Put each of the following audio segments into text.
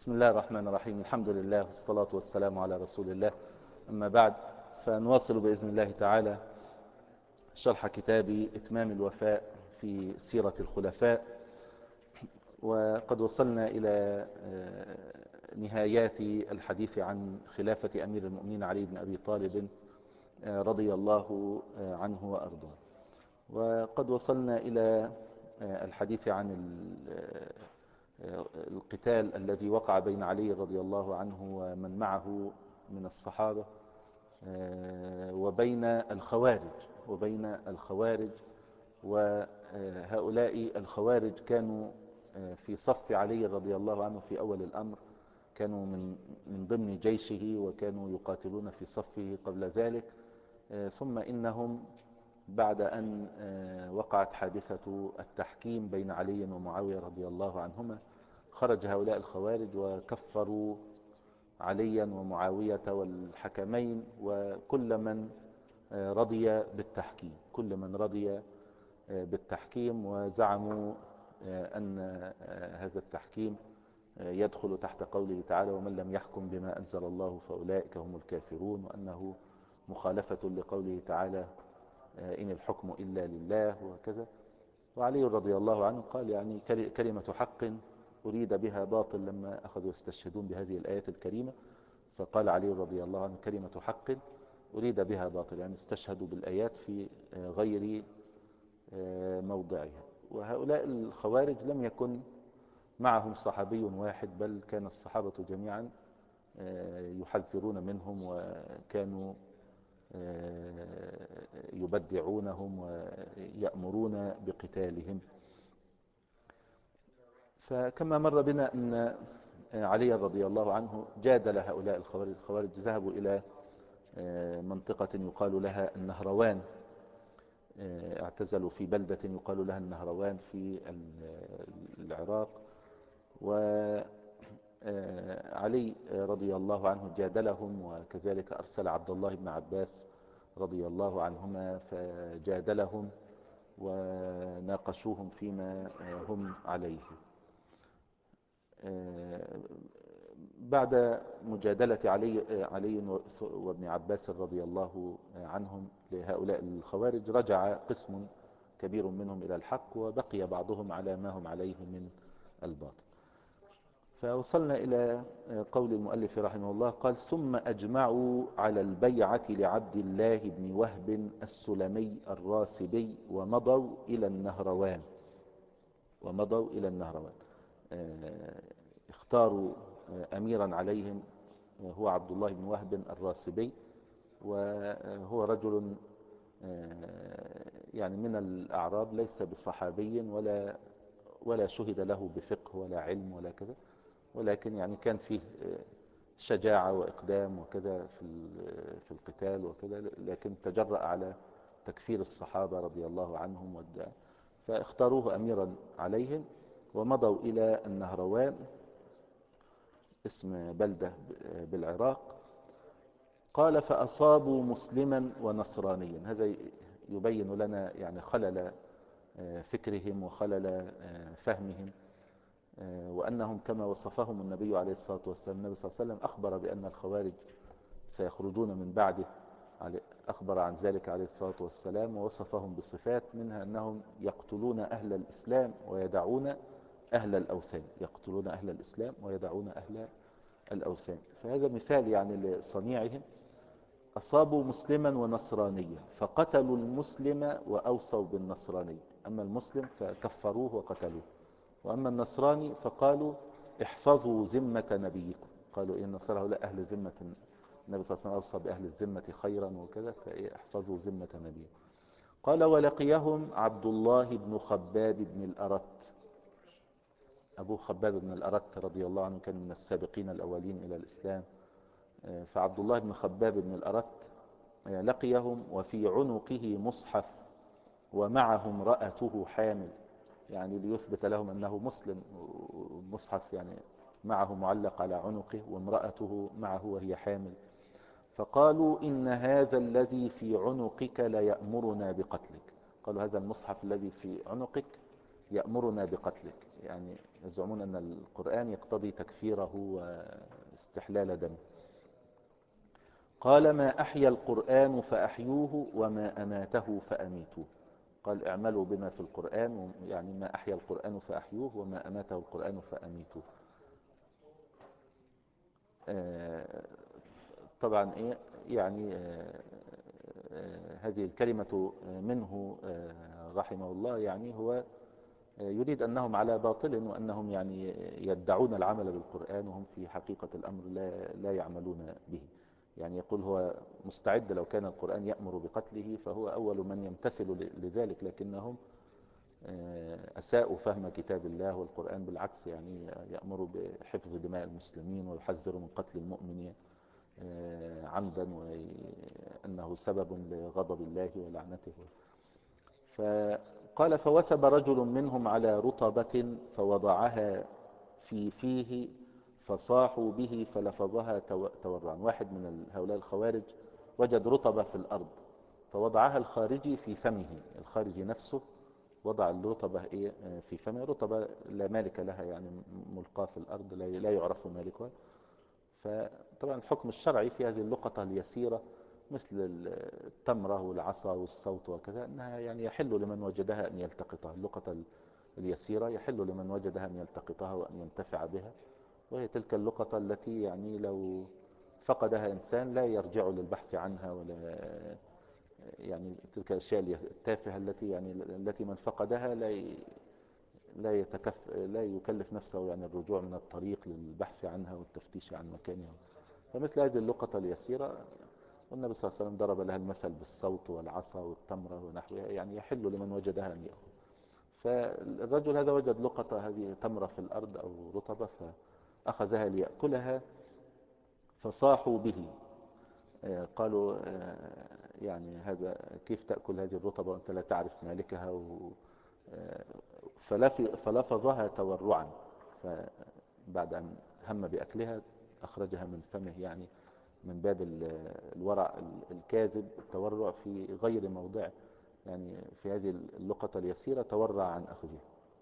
بسم الله الرحمن الرحيم. الحمد لله والصلاة والسلام على رسول الله. أما بعد، فنواصل بإذن الله تعالى شرح كتاب إتمام الوفاء في سيرة الخلفاء. وقد وصلنا إلى نهايات الحديث عن خلافة أمير المؤمنين علي بن أبي طالب رضي الله عنه وأرضاه. وقد وصلنا إلى الحديث عن القتال الذي وقع بين علي رضي الله عنه ومن معه من الصحابة وبين الخوارج. وهؤلاء الخوارج كانوا في صف علي رضي الله عنه في أول الأمر، كانوا من ضمن جيشه وكانوا يقاتلون في صفه قبل ذلك. ثم إنهم بعد أن وقعت حادثة التحكيم بين علي ومعاوية رضي الله عنهما، خرج هؤلاء الخوارج وكفروا عليا ومعاوية والحكمين وكل من رضي بالتحكيم، وزعموا أن هذا التحكيم يدخل تحت قوله تعالى: ومن لم يحكم بما أنزل الله فأولئك هم الكافرون، وأنه مخالفة لقوله تعالى: إن الحكم إلا لله، وكذا. وعلي رضي الله عنه قال يعني كلمة حق أريد بها باطل، لما أخذوا يستشهدون بهذه الآيات الكريمة، فقال علي رضي الله عنه: كلمة حق أريد بها باطل، يعني استشهدوا بالآيات في غير موضعها. وهؤلاء الخوارج لم يكن معهم صحابي واحد، بل كان الصحابة جميعا يحذرون منهم، وكانوا يبدعونهم ويأمرون بقتالهم. فكما مر بنا أن علي رضي الله عنه جادل هؤلاء الخوارج ذهبوا إلى منطقة يقال لها النهروان، اعتزلوا في بلدة يقال لها النهروان في العراق. وعلي رضي الله عنه جادلهم، وكذلك أرسل عبد الله بن عباس رضي الله عنهما فجادلهم وناقشوهم فيما هم عليه. بعد مجادلة علي وابن عباس رضي الله عنهم لهؤلاء الخوارج، رجع قسم كبير منهم إلى الحق، وبقي بعضهم على ما هم عليه من الباطل. فوصلنا إلى قول المؤلف رحمه الله، قال: ثم أجمعوا على البيعة لعبد الله بن وهب السلمي الراسبي ومضوا إلى النهروان. اختاروا أميرا عليهم هو عبد الله بن وهب الراسبي، وهو رجل يعني من الأعراب، ليس بصحابي ولا شهد له بفقه ولا علم ولا كذا، ولكن يعني كان فيه شجاعة وإقدام وكذا في القتال وكذا، لكن تجرأ على تكفير الصحابة رضي الله عنهم فاختاروه أميرا عليهم، ومضوا إلى النهروان، اسم بلدة بالعراق. قال: فأصابوا مسلما ونصرانيا. هذا يبين لنا يعني خلل فكرهم وخلل فهمهم، وأنهم كما وصفهم النبي عليه الصلاة والسلام. النبي صلى الله عليه وسلم أخبر بأن الخوارج سيخرجون من بعده، أخبر عن ذلك عليه الصلاة والسلام، ووصفهم بصفات منها أنهم يقتلون أهل الإسلام ويدعون أهل الأوثان. فهذا مثال يعني لصنيعهم. أصابوا مسلما ونصرانيا فقتلوا المسلم وأوصوا بالنصراني. أما المسلم فكفروه وقتلوه، وأما النصراني فقالوا: احفظوا ذمة نبيكم. قالوا إن النصارى هؤلاء أهل ذمة النبي صلى الله عليه وسلم، أوصى بأهل الذمة خيرا وكذا، فاحفظوا ذمة نبيكم. قال: ولقيهم عبد الله بن خباب بن الأرت. أبو خباب بن الأرت رضي الله عنه كان من السابقين الأولين إلى الإسلام. فعبد الله بن خباب بن الأرت لقيهم وفي عنقه مصحف ومعه امرأته حامل، يعني ليثبت لهم أنه مسلم. مصحف يعني معه معلق على عنقه، وامرأته معه وهي حامل. فقالوا: إن هذا الذي في عنقك ليأمرنا بقتلك. قالوا: هذا المصحف الذي في عنقك يأمرنا بقتلك. يعني يزعمون أن القرآن يقتضي تكفيره واستحلال دمه. قال ما أحيا القرآن فأحيوه وما أماته فأميتوه. قال اعملوا بما في القرآن، يعني ما أحيا القرآن فأحيوه وما أماته القرآن فأميتوه. طبعا إيه يعني هذه الكلمة منه رحمه الله، يعني هو يريد أنهم على باطل، وأنهم يعني يدعون العمل بالقرآن وهم في حقيقة الأمر لا يعملون به. يعني يقول هو مستعد لو كان القرآن يأمر بقتله فهو أول من يمتثل لذلك، لكنهم أساءوا فهم كتاب الله والقرآن. بالعكس يعني يأمر بحفظ دماء المسلمين ويحذر من قتل المؤمن عمدا، وأنه سبب لغضب الله ولعنته. فقال فوثب رجل منهم على رطبة فوضعها في فيه فصاحوا به فلفظها تورعا. واحد من هؤلاء الخوارج وجد رطبة في الأرض فوضعها الخارجي في فمه. الخارجي نفسه وضع الرطبة في فمه. رطبة لا مالك لها، يعني ملقاة في الأرض لا يعرف مالكها. فطبعا الحكم الشرعي في هذه اللقطة اليسيرة مثل التمرة والعصا والصوت وكذا، أنها يعني يحل لمن وجدها أن يلتقطها. اللقطة اليسيرة يحل لمن وجدها أن يلتقطها وأن ينتفع بها. وهي تلك اللقطة التي يعني لو فقدها إنسان لا يرجع للبحث عنها، ولا يعني تلك الأشياء التافهة التي من فقدها لا يكلف نفسه يعني الرجوع من الطريق للبحث عنها والتفتيش عن مكانها. فمثل هذه اللقطة اليسيرة والنبي صلى الله عليه وسلم ضرب لها المثل بالصوت والعصا والتمرة ونحوها، يعني يحل لمن وجدها أن يأخذ. فالرجل هذا وجد لقطة هذه تمرة في الأرض أو رطبة فأخذها ليأكلها فصاحوا به. قالوا يعني هذا كيف تأكل هذه الرطبة وأنت لا تعرف مالكها فلفظها تورعا. فبعد أن هم بأكلها أخرجها من فمه، يعني من باب الورع الكاذب، التورع في غير موضع. يعني في هذه اللقطة اليسيرة تورع عن أخذها.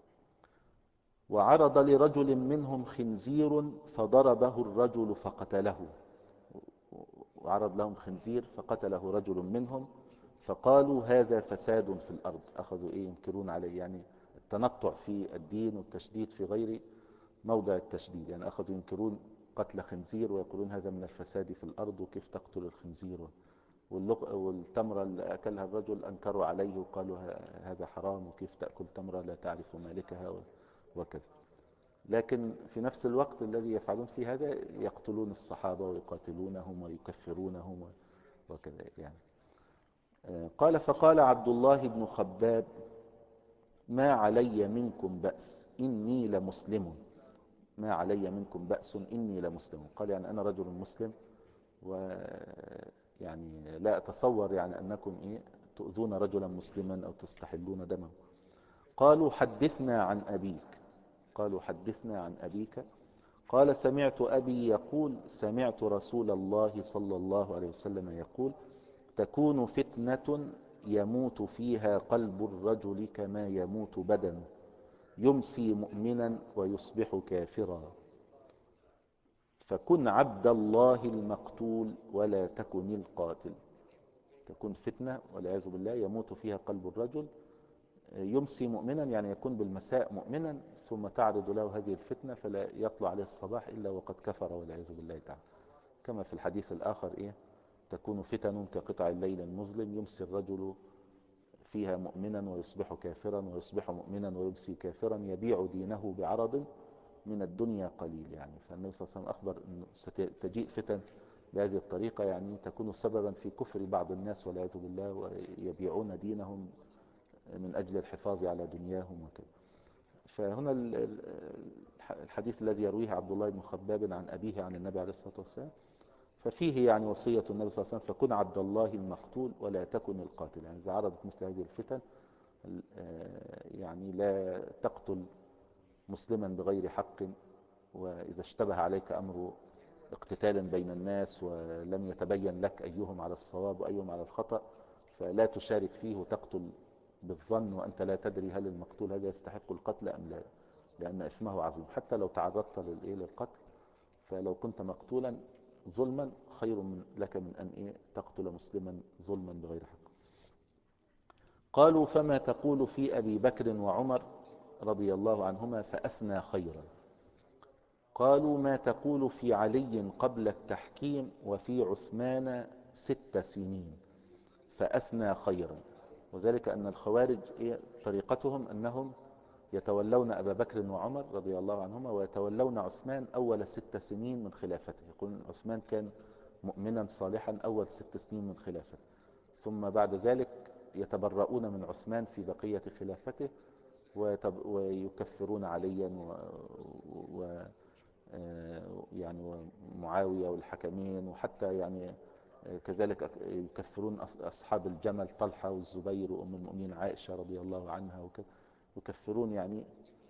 وعرض لرجل منهم خنزير فضربه الرجل فقتله. وعرض لهم خنزير فقتله رجل منهم فقالوا هذا فساد في الأرض. أخذوا ينكرون عليه، يعني التنطع في الدين والتشديد في غير موضع التشديد. يعني أخذوا ينكرون قتل خنزير ويقولون هذا من الفساد في الأرض، وكيف تقتل الخنزير. والتمرة اللي أكلها الرجل أنكروا عليه وقالوا هذا حرام، وكيف تأكل تمرة لا تعرف مالكها وكذا. لكن في نفس الوقت الذي يفعلون فيه هذا يقتلون الصحابة ويقاتلونهم ويكفرونهم وكذا يعني. قال فقال عبد الله بن خباب ما علي منكم بأس إني لمسلم. ما علي منكم بأس إني لمسلم. قال يعني أنا رجل مسلم، ويعني لا أتصور يعني أنكم تؤذون رجلا مسلما أو تستحلون دمه. قالوا حدثنا عن أبيك. قالوا حدثنا عن أبيك. قال سمعت أبي يقول سمعت رسول الله صلى الله عليه وسلم يقول تكون فتنة يموت فيها قلب الرجل كما يموت بدنه، يمسي مؤمنا ويصبح كافرا، فكن عبد الله المقتول ولا تكن القاتل. تكون فتنة والعياذ بالله يموت فيها قلب الرجل، يمسي مؤمنا يعني يكون بالمساء مؤمنا، ثم تعرض له هذه الفتنة فلا يطلع عليه الصباح إلا وقد كفر والعياذ بالله تعالى. كما في الحديث الآخر تكون فتن كقطع الليل المظلم يمسي الرجل فيها مؤمنا ويصبح كافرا، ويصبح مؤمنا ويمسي كافرا، يبيع دينه بعرض من الدنيا قليل. يعني فالنبي صلى الله عليه وسلم أخبر أنه ستجيء فتن بهذه الطريقة، يعني تكون سببا في كفر بعض الناس والعياذ بالله، ويبيعون دينهم من أجل الحفاظ على دنياهم وكذا. فهنا الحديث الذي يرويه عبد الله بن خباب عن أبيه عن النبي عليه الصلاة والسلام، ففيه يعني وصية النبي صلى الله عليه وسلم فكن عبد الله المقتول ولا تكن القاتل. يعني إذا عرضت مثل هذه الفتن يعني لا تقتل مسلما بغير حق، وإذا اشتبه عليك أمر اقتتال بين الناس ولم يتبين لك أيهم على الصواب وأيهم على الخطأ فلا تشارك فيه وتقتل بالظن وأنت لا تدري هل المقتول هذا يستحق القتل أم لا، لأن اسمه عظيم. حتى لو تعرضت للقتل، فلو كنت مقتولا ظلما خير لك من أن تقتل مسلما ظلما بغير حق. قالوا فما تقول في أبي بكر وعمر رضي الله عنهما فأثنى خيرا. قالوا ما تقول في علي قبل التحكيم وفي عثمان 6 سنين فأثنى خيرا. وذلك أن الخوارج طريقتهم أنهم يتولون أبا بكر وعمر رضي الله عنهما ويتولون عثمان أول 6 سنين من خلافته. يقولون عثمان كان مؤمنا صالحا أول 6 سنين من خلافته، ثم بعد ذلك يتبرؤون من عثمان في بقية خلافته ويكفرون عليا و يعني ومعاوية والحكمين، وحتى يعني كذلك يكفرون أصحاب الجمل طلحة والزبير وأم المؤمنين عائشة رضي الله عنها وكذا، يكفرون يعني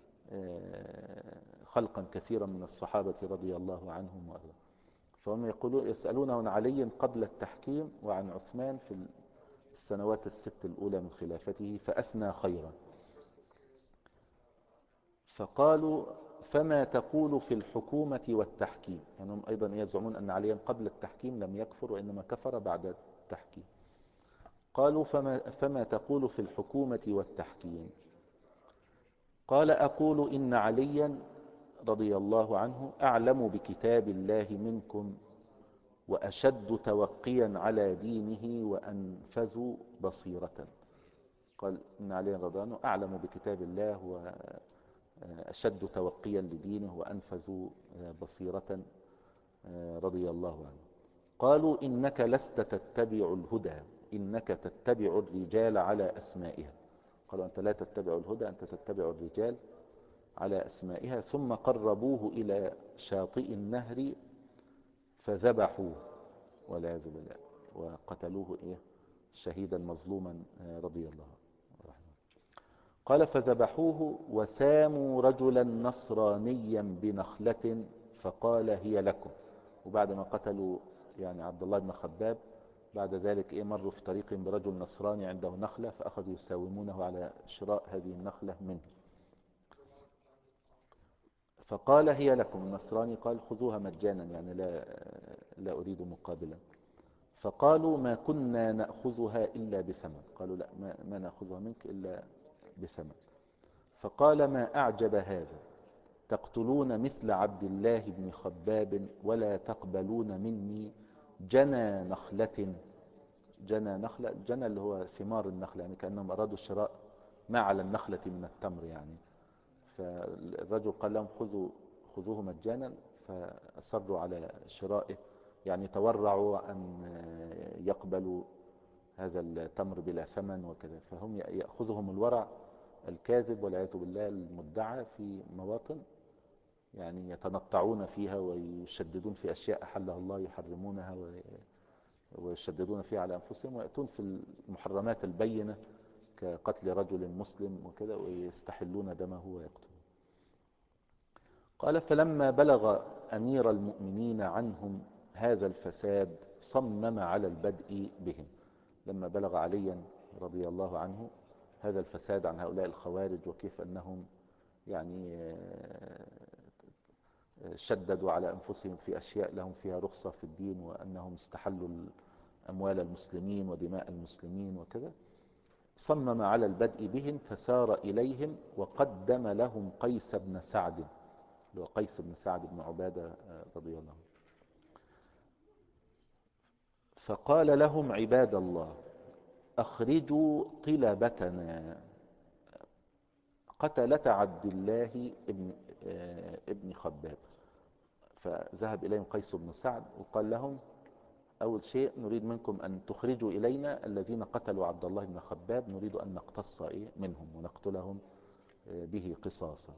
خلقا كثيرا من الصحابة رضي الله عنهم وأرضاهم. فهم يسألون عن علي قبل التحكيم وعن عثمان في السنوات ال6 الأولى من خلافته فأثنى خيرا. فقالوا فما تقول في الحكومة والتحكيم، يعني هم أيضا يزعمون أن عليا قبل التحكيم لم يكفر وإنما كفر بعد التحكيم. قالوا فما تقول في الحكومة والتحكيم. قال أقول إن عليا رضي الله عنه أعلم بكتاب الله منكم وأشد توقيا على دينه وأنفذ بصيرة. قال إن عليا رضي الله عنه أعلم بكتاب الله وأشد توقيا لدينه وأنفذ بصيرة رضي الله عنه. قالوا إنك لست تتبع الهدى، إنك تتبع الرجال على أسمائها. قالوا أنت لا تتبع الهدى، أنت تتبع الرجال على أسمائها. ثم قربوه إلى شاطئ النهر فذبحوه والعياذ بالله وقتلوه شهيدا مظلوما رضي الله عنه. قال فذبحوه وساموا رجلا نصرانيا بنخلة فقال هي لكم. وبعد ما قتلوا يعني عبد الله بن خباب بعد ذلك مروا في طريق برجل نصراني عنده نخلة فأخذوا يساومونه على شراء هذه النخلة منه. فقال هي لكم. النصراني قال خذوها مجانا، يعني لا أريد مقابلا. فقالوا ما كنا نأخذها إلا بثمن. قالوا لا ما نأخذها منك إلا بثمن. فقال ما أعجب هذا، تقتلون مثل عبد الله بن خباب ولا تقبلون مني جنى نخلة. جنى نخلة، جنى اللي هو ثمار النخلة، يعني كأنهم أرادوا شراء ما على النخلة من التمر يعني. فالرجل قال لهم خذوه مجانا، فأصروا على شرائه، يعني تورعوا أن يقبلوا هذا التمر بلا ثمن وكذا. فهم يأخذهم الورع الكاذب والعياذ بالله المدعى في مواطن يعني يتنطعون فيها ويشددون في أشياء أحلها الله يحرمونها ويشددون فيها على أنفسهم، ويأتون في المحرمات البينة كقتل رجل مسلم وكذا ويستحلون دمه ويقتلون. قال فلما بلغ أمير المؤمنين عنهم هذا الفساد صمم على البدء بهم. لما بلغ عليا رضي الله عنه هذا الفساد عن هؤلاء الخوارج وكيف أنهم يعني شددوا على أنفسهم في أشياء لهم فيها رخصة في الدين، وأنهم استحلوا أموال المسلمين ودماء المسلمين وكذا، صمم على البدء بهم فسار إليهم وقدم لهم قيس بن سعد، وقيس بن سعد بن عبادة رضي الله عنه. فقال لهم عباد الله أخرجوا طلبتنا قتلة عبد الله ابن خباب. فذهب إليهم قيس بن سعد وقال لهم أول شيء نريد منكم أن تخرجوا إلينا الذين قتلوا عبد الله بن خباب، نريد أن نقتص منهم ونقتلهم به قصاصا.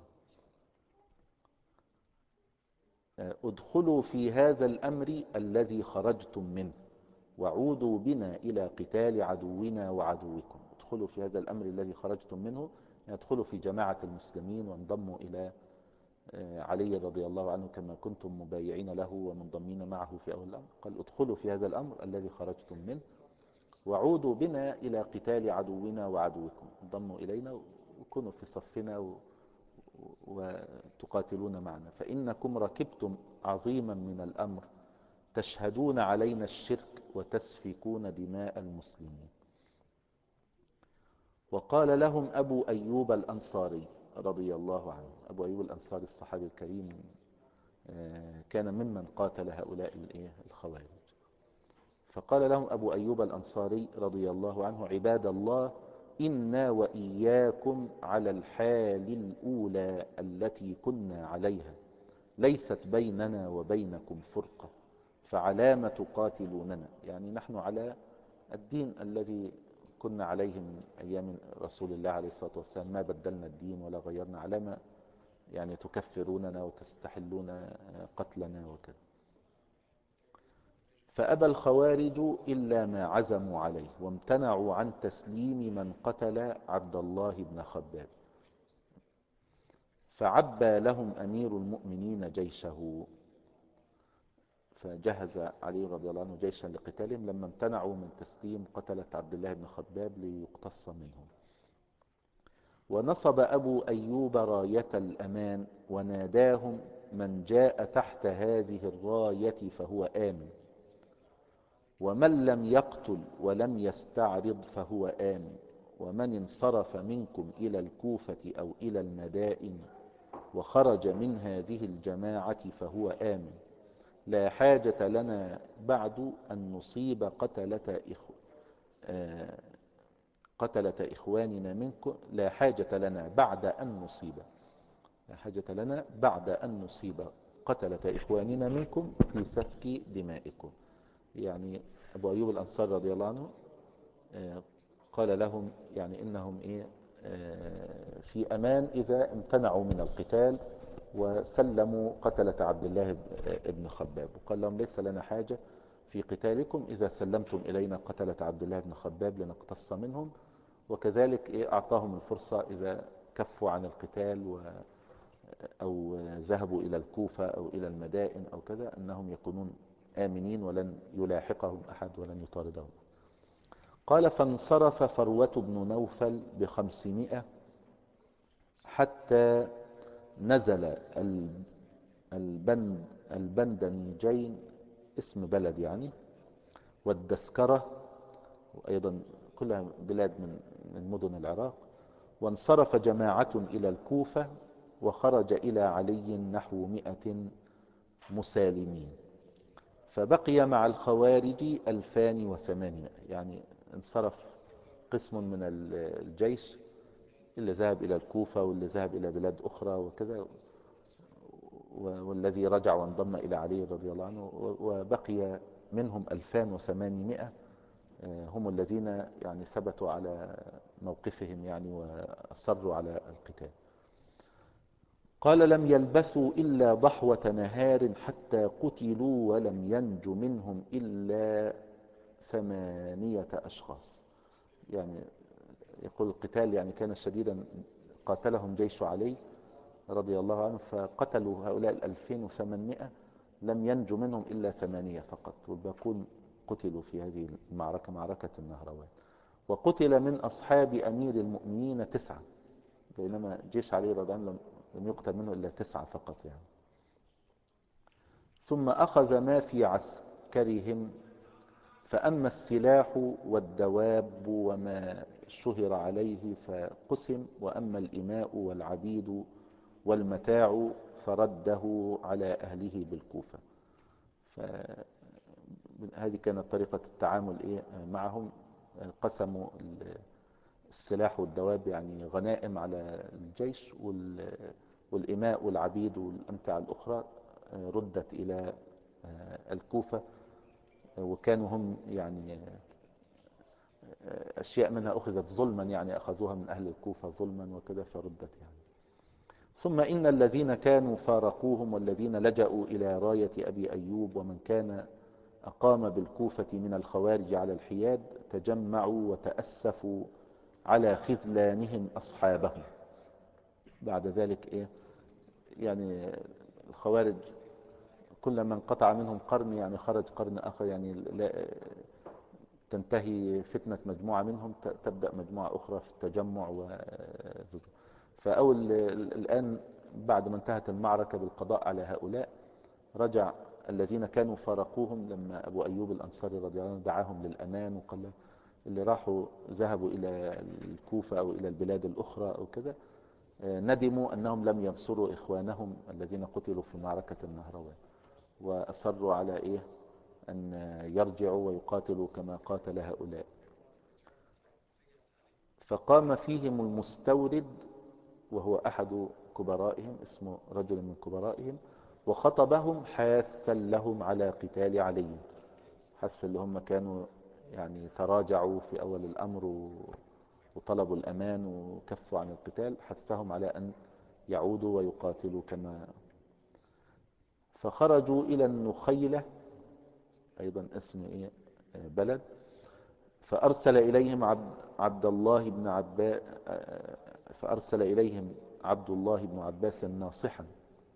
ادخلوا في هذا الأمر الذي خرجتم منه وعودوا بنا إلى قتال عدونا وعدوكم. ادخلوا في هذا الأمر الذي خرجتم منه، يعني ادخلوا في جماعة المسلمين وانضموا إلى علي رضي الله عنه كما كنتم مبايعين له ومنضمين معه في أول الأمر. قال ادخلوا في هذا الأمر الذي خرجتم منه وعودوا بنا إلى قتال عدونا وعدوكم، انضموا إلينا وكونوا في صفنا وتقاتلون معنا، فإنكم ركبتم عظيما من الأمر، تشهدون علينا الشرك وتسفكون دماء المسلمين. وقال لهم أبو أيوب الأنصاري رضي الله عنه. أبو أيوب الأنصاري الصحابي الكريم كان ممن قاتل هؤلاء الخوارج. فقال لهم أبو أيوب الأنصاري رضي الله عنه: عباد الله، إنا وإياكم على الحال الأولى التي كنا عليها، ليست بيننا وبينكم فرقة، فعلام تقاتلوننا؟ يعني نحن على الدين الذي كنا عليه من أيام رسول الله عليه الصلاة والسلام، ما بدلنا الدين ولا غيرنا، على ما يعني تكفروننا وتستحلون قتلنا وكذا. فأبى الخوارج إلا ما عزموا عليه، وامتنعوا عن تسليم من قتل عبد الله بن خباب. فعبى لهم أمير المؤمنين جيشه، فجهز علي رضي الله عنه جيشا لقتالهم لما امتنعوا من تسليم قتلة عبد الله بن خباب ليقتص منهم. ونصب أبو أيوب راية الأمان وناداهم: من جاء تحت هذه الراية فهو آمن، ومن لم يقتل ولم يستعرض فهو آمن، ومن انصرف منكم إلى الكوفة أو إلى المدائن وخرج من هذه الجماعة فهو آمن. لا حاجة لنا بعد أن نصيب قتلة إخواننا منكم، لا حاجة لنا بعد أن نصيب، لا حاجة لنا بعد أن نصيب قتلة إخواننا منكم في سفك دمائكم. يعني أبو أيوب الأنصار رضي الله عنه قال لهم يعني إنهم في أمان إذا امتنعوا من القتال وسلموا قتلة عبد الله بن خباب، وقال لهم: ليس لنا حاجة في قتالكم إذا سلمتم إلينا قتلة عبد الله بن خباب لنقتص منهم. وكذلك أعطاهم الفرصة إذا كفوا عن القتال أو ذهبوا إلى الكوفة أو إلى المدائن أو كذا أنهم يكونون آمنين ولن يلاحقهم أحد ولن يطاردهم. قال: فانصرف فروة بن نوفل ب500 حتى نزل البندنيجين، اسم بلد يعني، والدسكرة، وأيضا كلها بلاد من مدن العراق. وانصرف جماعة إلى الكوفة، وخرج إلى علي نحو 100 مسالمين، فبقي مع الخوارج 2800. يعني انصرف قسم من الجيش، اللي ذهب إلى الكوفة واللي ذهب إلى بلاد أخرى وكذا، والذي رجع وانضم إلى علي رضي الله عنه، وبقي منهم 2800 هم الذين يعني ثبتوا على موقفهم يعني وأصروا على القتال. قال: لم يلبثوا إلا ضحوة نهار حتى قتلوا، ولم ينج منهم إلا 8 أشخاص. يعني يقول القتال يعني كان شديدا، قاتلهم جيش علي رضي الله عنه، فقتلوا هؤلاء 2800، لم ينج منهم إلا 8 فقط، والباقون قتلوا في هذه المعركة، معركة النهروان. وقتل من أصحاب أمير المؤمنين 9، بينما جيش علي رضي الله عنه لم يقتل منه إلا 9 فقط يعني. ثم أخذ ما في عسكرهم، فأما السلاح والدواب وما شهر عليه فقسم، وأما الإماء والعبيد والمتاع فرده على أهله بالكوفة. فهذه كانت طريقة التعامل معهم. قسموا السلاح والدواب يعني غنائم على الجيش، والإماء والعبيد والأمتعة الأخرى ردت إلى الكوفة، وكانوا هم يعني أشياء منها أخذت ظلما، يعني أخذوها من أهل الكوفة ظلما وكذا فردت يعني. ثم إن الذين كانوا فارقوهم والذين لجأوا إلى راية أبي أيوب ومن كان أقام بالكوفة من الخوارج على الحياد تجمعوا وتأسفوا على خذلانهم أصحابهم. بعد ذلك يعني الخوارج كل من قطع منهم قرن يعني خرج قرن آخر، يعني تنتهي فتنة مجموعة منهم تبدأ مجموعة أخرى في التجمع فأول الآن بعد ما انتهت المعركة بالقضاء على هؤلاء، رجع الذين كانوا فارقوهم لما أبو أيوب الأنصاري رضي الله عنه دعاهم للأمان، وقال له اللي راحوا ذهبوا إلى الكوفة أو إلى البلاد الأخرى أو كذا، ندموا أنهم لم ينصروا إخوانهم الذين قتلوا في معركة النهروان، وأصروا على أن يرجعوا ويقاتلوا كما قاتل هؤلاء. فقام فيهم المستورد وهو أحد كبرائهم، اسمه رجل من كبرائهم، وخطبهم حاثا لهم على قتال علي. حث اللي هم كانوا يعني تراجعوا في أول الأمر وطلبوا الأمان وكفوا عن القتال، حثهم على أن يعودوا ويقاتلوا كما. فخرجوا إلى النخيلة، أيضا اسم بلد، فأرسل إليهم عبد الله بن عباس، فأرسل إليهم عبد الله بن عباس ناصحا،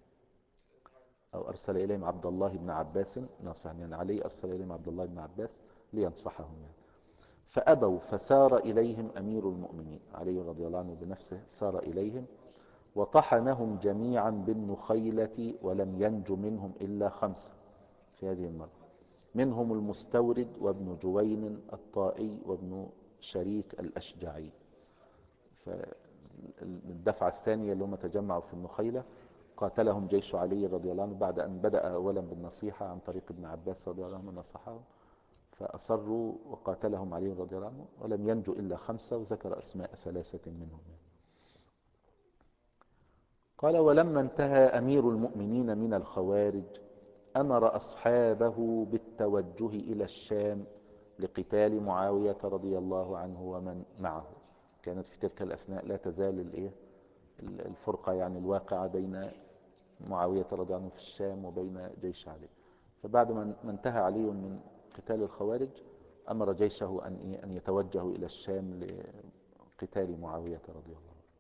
أو أرسل إليهم عبد الله بن عباس ناصحا، يعني علي أرسل إليهم عبد الله بن عباس لينصحهم يعني. فأبوا، فسار إليهم أمير المؤمنين علي رضي الله عنه بنفسه، سار إليهم وطحنهم جميعا بالنخيلة، ولم ينج منهم إلا 5 في هذه المرة، منهم المستورد وابن جوين الطائي وابن شريك الأشجعي. فالدفعة الثانية اللي هم تجمعوا في النخيلة قاتلهم جيش علي رضي الله عنه بعد أن بدأ أولا بالنصيحة عن طريق ابن عباس رضي الله عنه نصحهم، فأصروا وقاتلهم علي رضي الله عنه ولم ينجوا إلا 5، وذكر أسماء 3 منهم. قال: ولما انتهى أمير المؤمنين من الخوارج أمر أصحابه بالتوجه إلى الشام لقتال معاوية رضي الله عنه ومن معه. كانت في تلك الأثناء لا تزال الفرقة يعني الواقعة بين معاوية رضي الله عنه في الشام وبين جيش علي. فبعد ما انتهى علي من قتال الخوارج أمر جيشه أن يتوجهوا إلى الشام لقتال معاوية رضي الله عنه.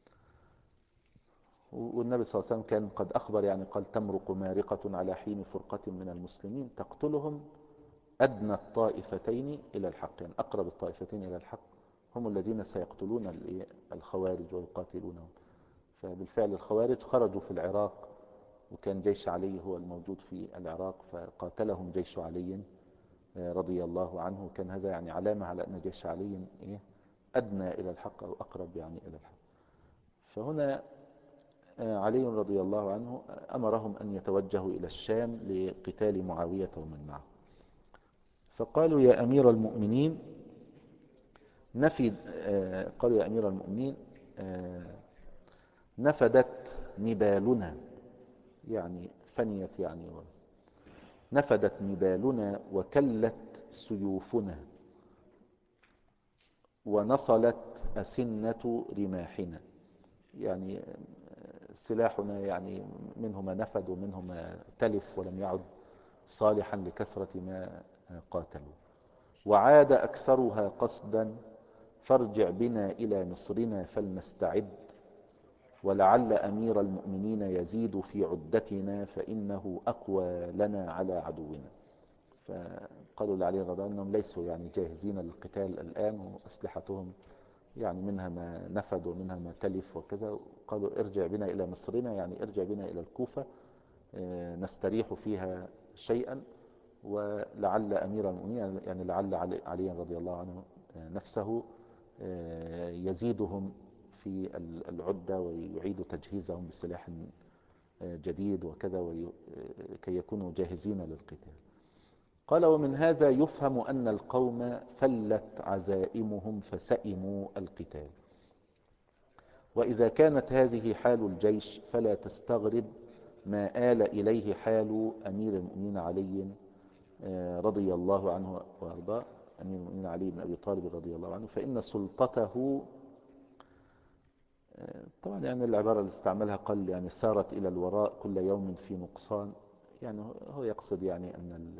والنبي صلى الله عليه وسلم كان قد أخبر، يعني قال: تمرق مارقة على حين فرقة من المسلمين تقتلهم أدنى الطائفتين إلى الحق، يعني أقرب الطائفتين إلى الحق هم الذين سيقتلون الخوارج ويقاتلونهم. فبالفعل الخوارج خرجوا في العراق، وكان جيش علي هو الموجود في العراق، فقاتلهم جيش علي رضي الله عنه. كان هذا يعني علامة على أن جيش علي أدنى إلى الحق أو أقرب يعني إلى الحق. فهنا علي رضي الله عنه أمرهم أن يتوجهوا إلى الشام لقتال معاوية ومن معه. فقالوا: يا أمير المؤمنين قالوا: يا أمير المؤمنين نفدت نبالنا، يعني فنيت، يعني نفدت نبالنا وكلت سيوفنا ونصلت أسنة رماحنا، يعني سلاحنا يعني منه ما نفد ومنه ما تلف ولم يعد صالحا لكثرة ما قاتلوا، وعاد أكثرها قصدا، فارجع بنا إلى مصرنا فلنستعد، ولعل أمير المؤمنين يزيد في عدتنا فإنه أقوى لنا على عدونا. فقالوا لعلي رضي الله عنه أنهم ليسوا يعني جاهزين للقتال الآن، وأسلحتهم يعني منها ما نفد ومنها ما تلف وكذا. قالوا: ارجع بنا إلى مصرنا، يعني ارجع بنا إلى الكوفة نستريح فيها شيئا، ولعل أمير المؤمنين يعني لعل علي رضي الله عنه نفسه يزيدهم في العدة ويعيد تجهيزهم بسلاح جديد وكذا كي يكونوا جاهزين للقتال. قال: ومن هذا يفهم أن القوم فلت عزائمهم فسئموا القتال، وإذا كانت هذه حال الجيش فلا تستغرب ما آل إليه حال أمير المؤمنين علي رضي الله عنه وأرضاه، أمير المؤمنين علي بن أبي طالب رضي الله عنه، فإن سلطته، طبعا يعني العبارة اللي استعملها قال يعني سارت إلى الوراء كل يوم في نقصان، يعني هو يقصد يعني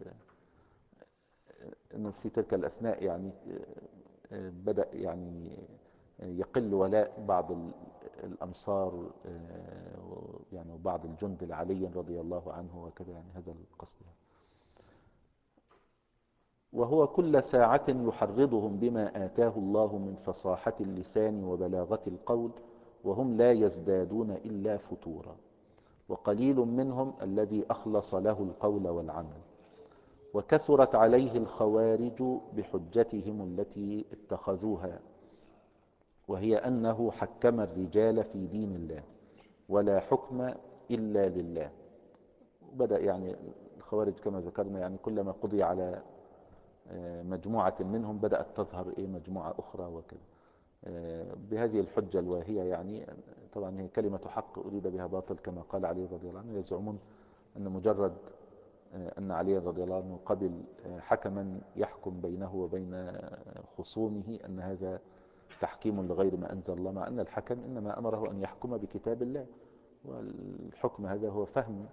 أنه في تلك الأثناء يعني بدأ يعني يقل ولاء بعض الأنصار يعني وبعض الجند لعلي رضي الله عنه وكذا، يعني هذا القصد. وهو كل ساعة يحرضهم بما آتاه الله من فصاحة اللسان وبلاغة القول، وهم لا يزدادون إلا فتورا، وقليل منهم الذي أخلص له القول والعمل. وكثرت عليه الخوارج بحجتهم التي اتخذوها، وهي أنه حكم الرجال في دين الله ولا حكم إلا لله. بدأ يعني الخوارج كما ذكرنا، يعني كلما قضي على مجموعة منهم بدأت تظهر مجموعة أخرى وكذا، بهذه الحجة الواهية. يعني طبعا هي كلمة حق أريد بها باطل، كما قال علي رضي الله عنه: يزعمون أن مجرد أن علي رضي الله عنه قبل حكما يحكم بينه وبين خصومه أن هذا تحكيم لغير ما أنزل الله، مع أن الحكم إنما أمره أن يحكم بكتاب الله، والحكم هذا هو فهم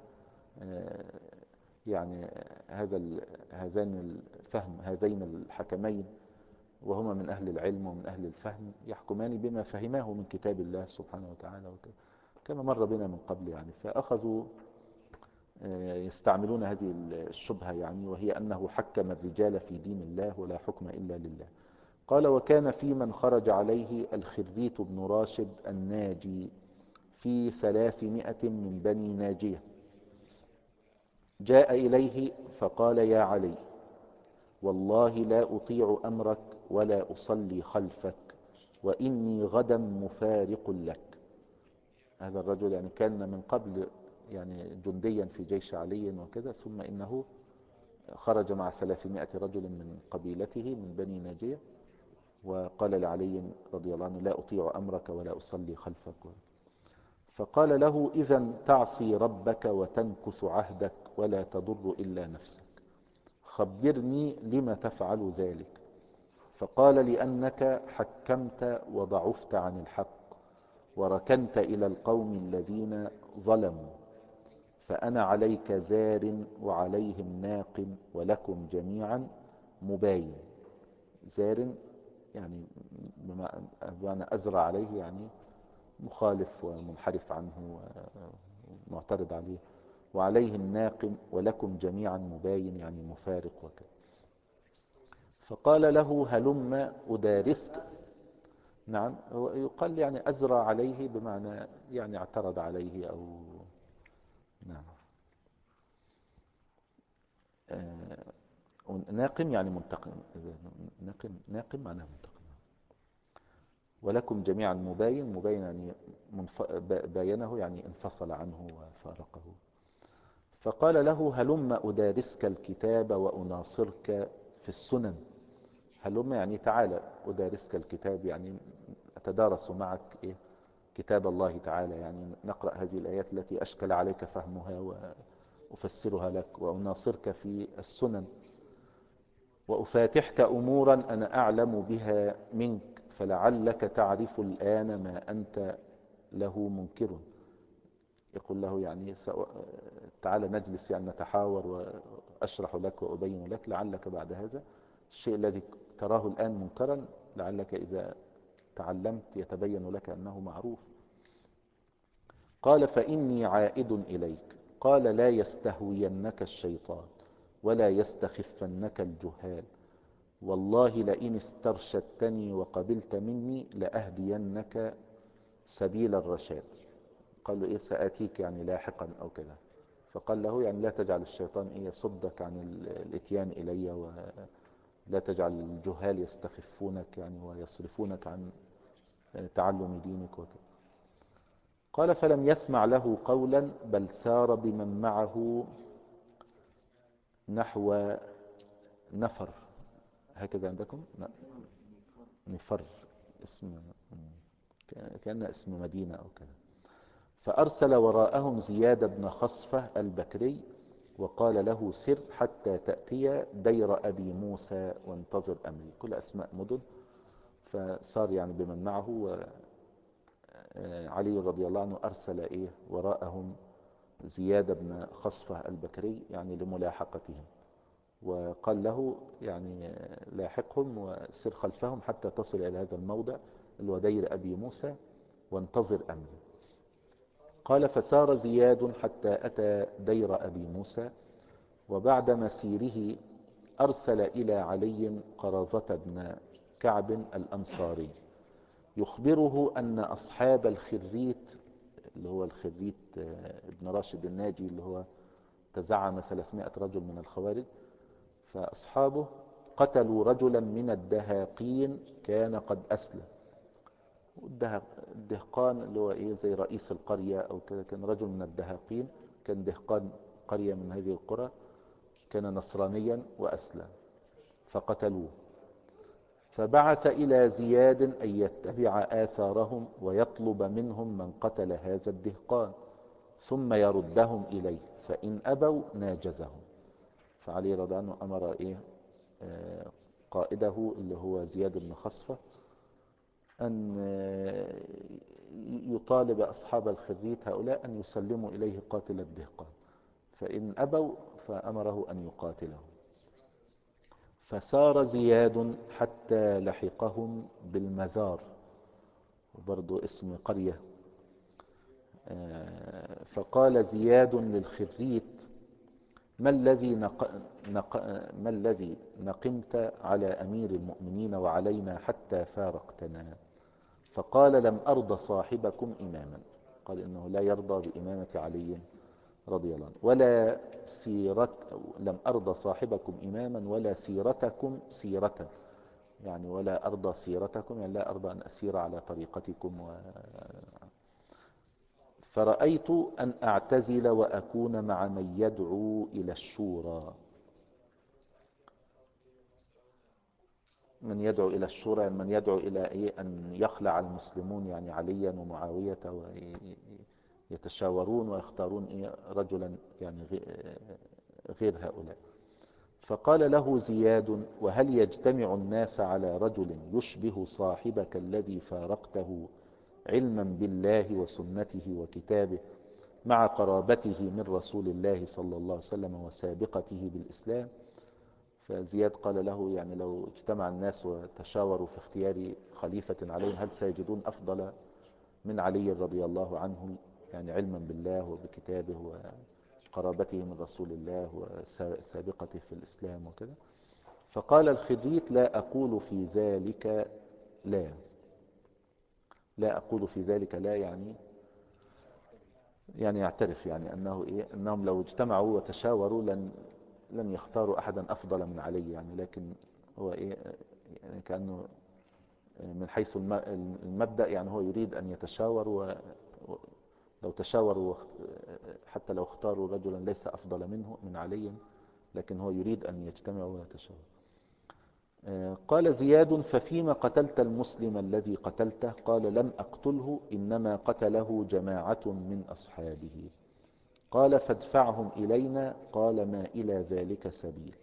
يعني هذين الحكمين، وهما من أهل العلم ومن أهل الفهم، يحكمان بما فهماه من كتاب الله سبحانه وتعالى كما مر بنا من قبل. يعني فأخذوا يستعملون هذه الشبهة، يعني وهي أنه حكم الرجال في دين الله ولا حكم إلا لله. قال: وكان في من خرج عليه الخريت بن راشد الناجي في 300 من بني ناجية، جاء إليه فقال: يا علي، والله لا أطيع أمرك ولا أصلي خلفك، وإني غدا مفارق لك. هذا الرجل يعني كان من قبل يعني جنديا في جيش علي وكذا، ثم إنه خرج مع 300 رجل من قبيلته من بني ناجية، وقال لعلي رضي الله عنه: لا أطيع أمرك ولا أصلي خلفك. فقال له: إذا تعصي ربك وتنكث عهدك ولا تضر إلا نفسك، خبرني لم تفعل ذلك. فقال: لأنك حكمت وضعفت عن الحق وركنت إلى القوم الذين ظلموا، فأنا عليك زار وعليهم ناقم ولكم جميعا مباين. زار يعني بمعنى أزرع عليه، يعني مخالف ومنحرف عنه ومعترض عليه، وعليهم ناقم ولكم جميعا مباين يعني مفارق وكذا. فقال له: هلم أدارسك. نعم، هو يقال يعني أزرع عليه بمعنى يعني اعترض عليه أو نعم. ناقم يعني منتقم، ناقم معناه منتقم. ولكم جميعا مباين، مباين يعني باينه يعني انفصل عنه وفارقه. فقال له: هلم أدارسك الكتاب وأناصرك في السنن. هلم يعني تعالى، أدارسك الكتاب يعني أتدارس معك كتاب الله تعالى، يعني نقرأ هذه الآيات التي أشكل عليك فهمها وأفسرها لك، وأناصرك في السنن، وأفاتحك أمورا أنا أعلم بها منك، فلعلك تعرف الآن ما أنت له منكر. يقول له يعني تعالى نجلس يعني نتحاور وأشرح لك وأبين لك، لعلك بعد هذا الشيء الذي تراه الآن منكرا لعلك إذا تعلمت يتبين لك أنه معروف. قال: فإني عائد إليك. قال: لا يستهوينك الشيطان ولا يستخفنك الجهال، والله لئن استرشدتني وقبلت مني لأهدينك سبيل الرشاد. قال له: سآتيك يعني لاحقا أو كذا. فقال له: يعني لا تجعل الشيطان يصدك عن الاتيان إلي، ولا تجعل الجهال يستخفونك يعني ويصرفونك عن تعلم دينك وكذا. قال: فلم يسمع له قولا، بل سار بمن معه نحو نفر. هكذا عندكم نفر، اسم كأن اسم مدينة أو كذا. فأرسل وراءهم زياد بن خصفة البكري وقال له: سر حتى تأتي دير أبي موسى وانتظر أمري. كل أسماء مدن. فصار يعني بمن معه، وعلي رضي الله عنه أرسل وراءهم زياد بن خصفة البكري يعني لملاحقتهم، وقال له يعني لاحقهم وسر خلفهم حتى تصل إلى هذا الموضع الودير أبي موسى وانتظر أمري. قال: فسار زياد حتى أتى دير أبي موسى، وبعد مسيره أرسل إلى علي قرظة بن كعب الأنصاري يخبره أن أصحاب الخريت، اللي هو الخريت ابن راشد الناجي، اللي هو تزعم 300 رجل من الخوارج، فأصحابه قتلوا رجلا من الدهاقين كان قد أسلم. الدهقان اللي هو إيه زي رئيس القرية أو كده، كان رجل من الدهاقين، كان دهقان قرية من هذه القرى، كان نصرانيا وأسلم فقتلوه. فبعث إلى زياد أن يتبع آثارهم ويطلب منهم من قتل هذا الدهقان ثم يردهم إليه، فإن أبوا ناجزهم. فعلي رضي الله عنه أمر قائده اللي هو زياد بن خصفة أن يطالب أصحاب الخريت هؤلاء أن يسلموا إليه قاتل الدهقان، فإن أبوا فأمره أن يقاتلهم. فسار زياد حتى لحقهم بالمذار، وبرضو اسم قرية. فقال زياد للخريت: ما الذي نقمت على أمير المؤمنين وعلينا حتى فارقتنا؟ فقال: لم أرض صاحبكم إماما. قال إنه لا يرضى بإمامة علي رضي الله عنه، لم أرضى صاحبكم إماما ولا سيرتكم سيرة، يعني ولا أرضى سيرتكم، يعني لا أرضى أن أسير على طريقتكم فرأيت أن أعتزل وأكون مع من يدعو إلى الشورى. من يدعو إلى الشورى يعني من يدعو إلى أن يخلع المسلمون يعني عليا ومعاوية ويتشاورون ويختارون رجلا يعني غير هؤلاء. فقال له زياد: وهل يجتمع الناس على رجل يشبه صاحبك الذي فارقته علما بالله وسنته وكتابه مع قرابته من رسول الله صلى الله عليه وسلم وسابقته بالإسلام؟ فزياد قال له: يعني لو اجتمع الناس وتشاوروا في اختيار خليفة عليهم هل سيجدون أفضل من علي رضي الله عنه، يعني علما بالله وبكتابه وقرابته من رسول الله وسابقته في الإسلام وكذا؟ فقال الخريت: لا أقول في ذلك لا. لا أقول في ذلك لا، يعني يعترف يعني أنهم لو اجتمعوا وتشاوروا لن يختاروا أحدا أفضل من علي، يعني لكن هو يعني كأنه من حيث المبدأ يعني هو يريد أن يتشاور، ولو تشاوروا حتى لو اختاروا رجلا ليس أفضل منه من علي، لكن هو يريد أن يجتمعوا ويتشاوروا. قال زياد: ففيما قتلت المسلم الذي قتلته؟ قال: لم أقتله، إنما قتله جماعة من أصحابه. قال: فادفعهم إلينا. قال: ما إلى ذلك سبيل.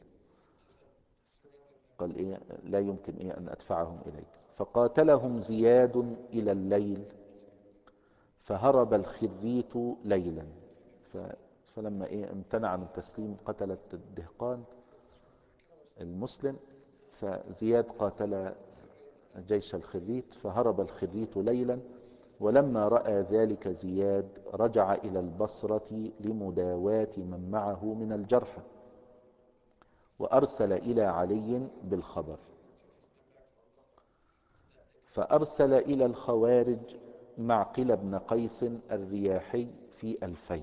قال: لا يمكن أن أدفعهم إليك. فقاتلهم زياد إلى الليل، فهرب الخريت ليلا. فلما امتنع من تسليم قتلة الدهقان المسلم، فزياد قاتل جيش الخريت، فهرب الخريت ليلا. ولما رأى ذلك زياد رجع إلى البصرة لمداواة من معه من الجرحى، وأرسل إلى علي بالخبر. فأرسل إلى الخوارج معقل بن قيس الرياحي في 2000.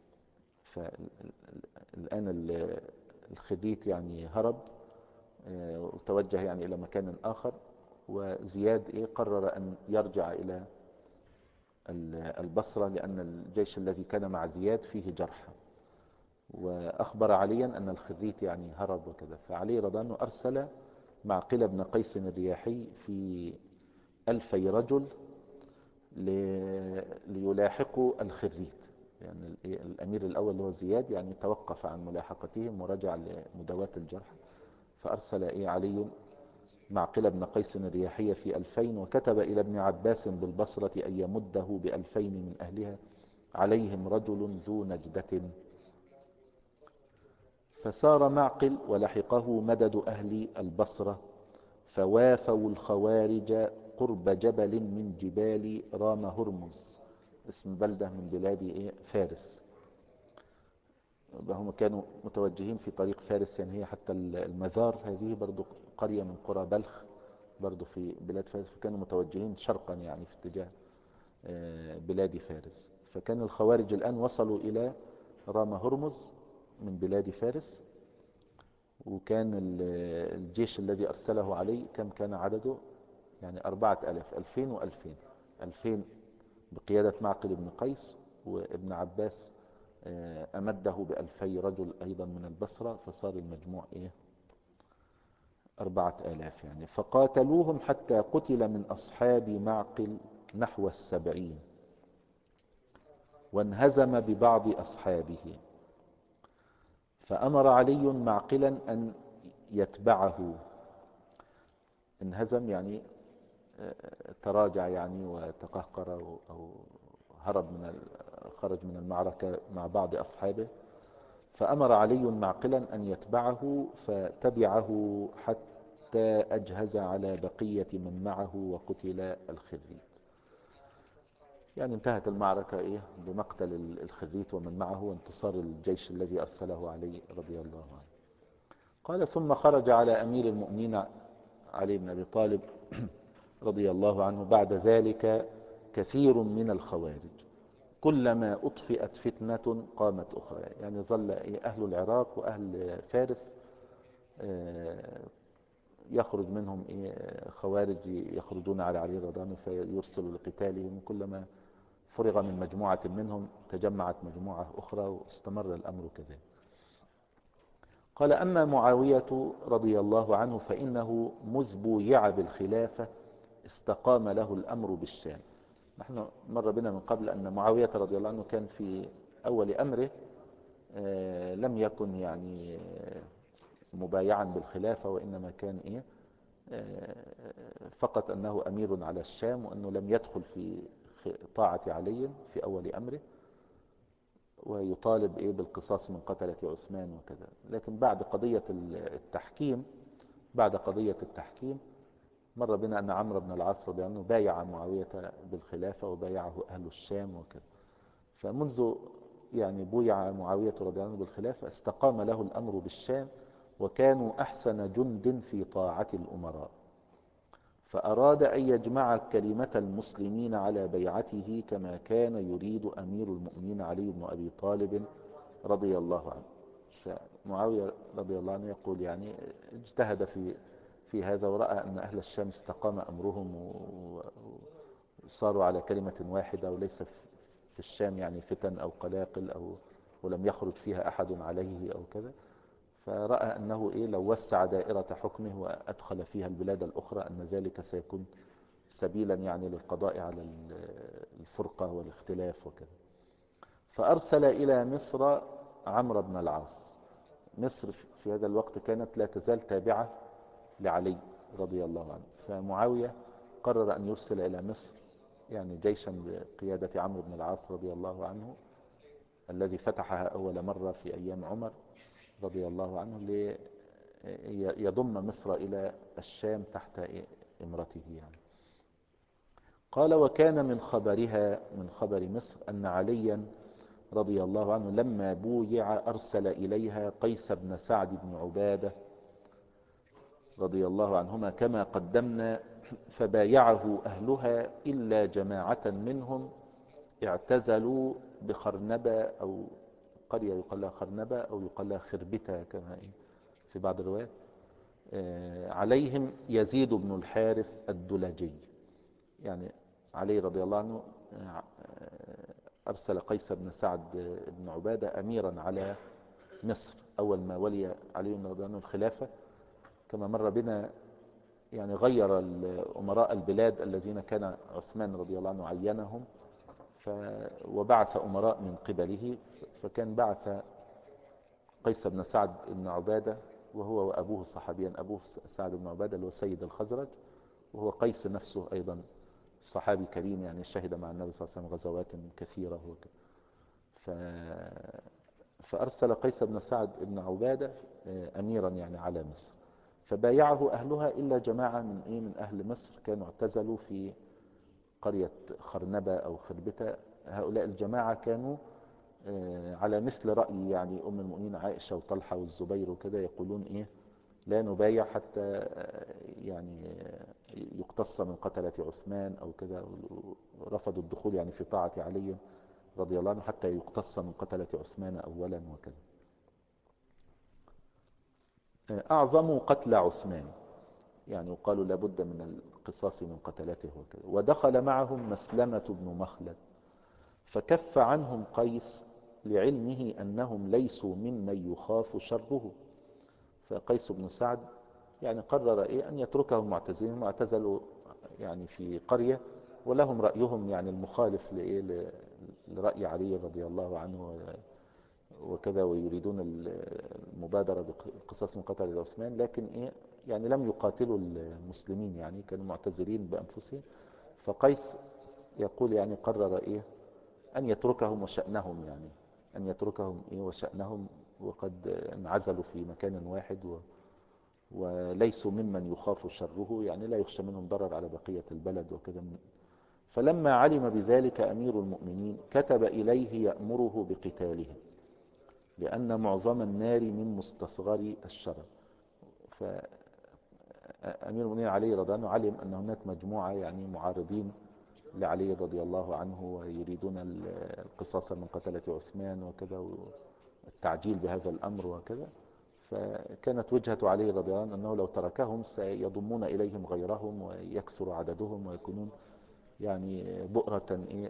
فالآن الخريت يعني هرب وتوجه يعني إلى مكان آخر، وزياد قرر أن يرجع إلى البصرة، لأن الجيش الذي كان مع زياد فيه جرحى، وأخبر عليا أن الخريت يعني هرب وكذا. فعلي رضي الله عنه أرسل معقل بن قيس الرياحي في 2000 رجل ليلاحقوا الخريت، يعني الأمير الأول اللي هو زياد يعني توقف عن ملاحقتهم ورجع لمداواة الجرحى. فأرسل علي معقل بن قيس الرياحي في 2000، وكتب إلى ابن عباس بالبصرة أن يمده ب2000 من أهلها عليهم رجل ذو نجدة. فسار معقل ولحقه مدد أهل البصرة، فوافوا الخوارج قرب جبل من جبال رام هرمز، اسم بلدة من بلاد فارس. هم كانوا متوجهين في طريق فارس، يعني هي حتى المزار هذه برضو قرية من قرى بلخ برضو في بلاد فارس، فكانوا متوجهين شرقا يعني في اتجاه بلاد فارس. فكان الخوارج الآن وصلوا إلى رام هرمز من بلاد فارس. وكان الجيش الذي أرسله عليه كان عدده يعني 4000، 2000 و2000. 2000 بقيادة معقل بن قيس، وابن عباس أمده ب2000 رجل أيضا من البصرة، فصار المجموع 4000 يعني. فقاتلوهم حتى قتل من أصحاب معقل نحو 70، وانهزم ببعض أصحابه. فأمر علي معقلا أن يتبعه. انهزم يعني تراجع يعني وتقهقر أو هرب خرج من المعركة مع بعض أصحابه. فأمر علي معقلا أن يتبعه، فتبعه حتى أجهز على بقية من معه وقتل الخريت. يعني انتهت المعركة بمقتل الخريت ومن معه، وانتصار الجيش الذي أرسله علي رضي الله عنه. قال: ثم خرج على أمير المؤمنين علي بن أبي طالب رضي الله عنه بعد ذلك كثير من الخوارج، كلما أطفئت فتنة قامت أخرى. يعني ظل أهل العراق وأهل فارس يخرج منهم خوارج يخرجون على علي رضي الله عنه فيرسلوا لقتالهم. كلما فرغ من مجموعة منهم تجمعت مجموعة أخرى، واستمر الأمر كذلك. قال: أما معاوية رضي الله عنه فإنه مذ بويع بالخلافة استقام له الأمر بالشام. نحن مر بنا من قبل أن معاوية رضي الله عنه كان في أول أمره لم يكن يعني مبايعا بالخلافة، وإنما كان فقط أنه أمير على الشام، وأنه لم يدخل في طاعة علي في أول أمره، ويطالب بالقصاص من قتلة عثمان وكذا. لكن بعد قضية التحكيم مر بنا أن عمرو بن العاص رضي الله عنه بايع معاوية بالخلافة، وبايعه أهل الشام وكذا. فمنذ يعني بويع معاوية رضي الله عنه بالخلافة استقام له الأمر بالشام، وكانوا أحسن جند في طاعة الأمراء. فأراد أن يجمع كلمة المسلمين على بيعته كما كان يريد أمير المؤمنين علي بن أبي طالب رضي الله عنه. فمعاوية رضي الله عنه يقول يعني اجتهد في هذا، ورأى أن أهل الشام استقام أمرهم وصاروا على كلمة واحدة، وليس في الشام يعني فتن أو قلاقل ولم يخرج فيها أحد عليه أو كذا. فرأى أنه لو وسع دائرة حكمه وأدخل فيها البلاد الأخرى أن ذلك سيكون سبيلا يعني للقضاء على الفرقة والاختلاف وكذا. فأرسل إلى مصر عمرو بن العاص. مصر في هذا الوقت كانت لا تزال تابعة لعلي رضي الله عنه. فمعاوية قرر أن يرسل إلى مصر يعني جيشا بقيادة عمرو بن العاص رضي الله عنه، الذي فتحها أول مرة في أيام عمر رضي الله عنه، ليضم مصر إلى الشام تحت إمرته يعني. قال: وكان من خبر مصر أن عليا رضي الله عنه لما بويع أرسل إليها قيس بن سعد بن عبادة رضي الله عنهما كما قدمنا، فبايعه أهلها إلا جماعة منهم اعتزلوا بخرنبة، أو قرية يقال لها خرنبة أو يقال لها خربتة كما في بعض الروايات، عليهم يزيد بن الحارث الدلجي. يعني علي رضي الله عنه أرسل قيس بن سعد بن عبادة أميرا على مصر أول ما ولي علي رضي الله عنه الخلافة. كما مر بنا يعني غير أمراء البلاد الذين كان عثمان رضي الله عنه عينهم، وبعث أمراء من قبله. فكان بعث قيس بن سعد بن عبادة، وهو وأبوه صحابيا، أبوه سعد بن عبادة اللي هو سيد الخزرج، وهو قيس نفسه أيضا صحابي كريم يعني شهد مع النبي صلى الله عليه وسلم غزوات كثيرة فأرسل قيس بن سعد بن عبادة أميرا يعني على مصر. فبايعه أهلها إلا جماعة من أهل مصر كانوا اعتزلوا في قرية خرنبة أو خربتة. هؤلاء الجماعة كانوا على مثل رأي يعني أم المؤمنين عائشة وطلحة والزبير وكده، يقولون إيه لا نبايع حتى يعني يقتص من قتلة عثمان أو كده، رفضوا الدخول يعني في طاعة علي رضي الله عنه حتى يقتص من قتلة عثمان أولا وكذا. أعظم قتل عثمان يعني، وقالوا لابد من القصاص من قتلته وكذا. ودخل معهم مسلمة بن مخلد فكف عنهم قيس لعلمه أنهم ليسوا ممن يخاف شره. فقيس بن سعد يعني قرر إيه أن يتركهم معتزلين، واعتزلوا يعني في قرية ولهم رأيهم يعني المخالف لإيه لرأي علي رضي الله عنه وكذا، ويريدون المبادرة بالقصاص من قتل عثمان، لكن إيه يعني لم يقاتلوا المسلمين يعني كانوا معتزلين بأنفسهم. فقيس يقول يعني قرر إيه أن يتركهم وشأنهم، يعني أن يتركهم إيه وشأنهم، وقد انعزلوا في مكان واحد وليسوا ممن يخاف شره، يعني لا يخشى منهم ضرر على بقية البلد وكذا. فلما علم بذلك أمير المؤمنين كتب إليه يأمره بقتالهم، لأن معظم النار من مستصغر الشرر. فأمير المؤمنين علي رضي الله عنه علم أن هناك مجموعة يعني معارضين لعلي رضي الله عنه ويريدون القصاص من قتلة عثمان وكذا، والتعجيل بهذا الأمر وكذا. فكانت وجهة علي رضي الله عنه أنه لو تركهم سيضمون إليهم غيرهم ويكثر عددهم ويكونون يعني بؤرة إيه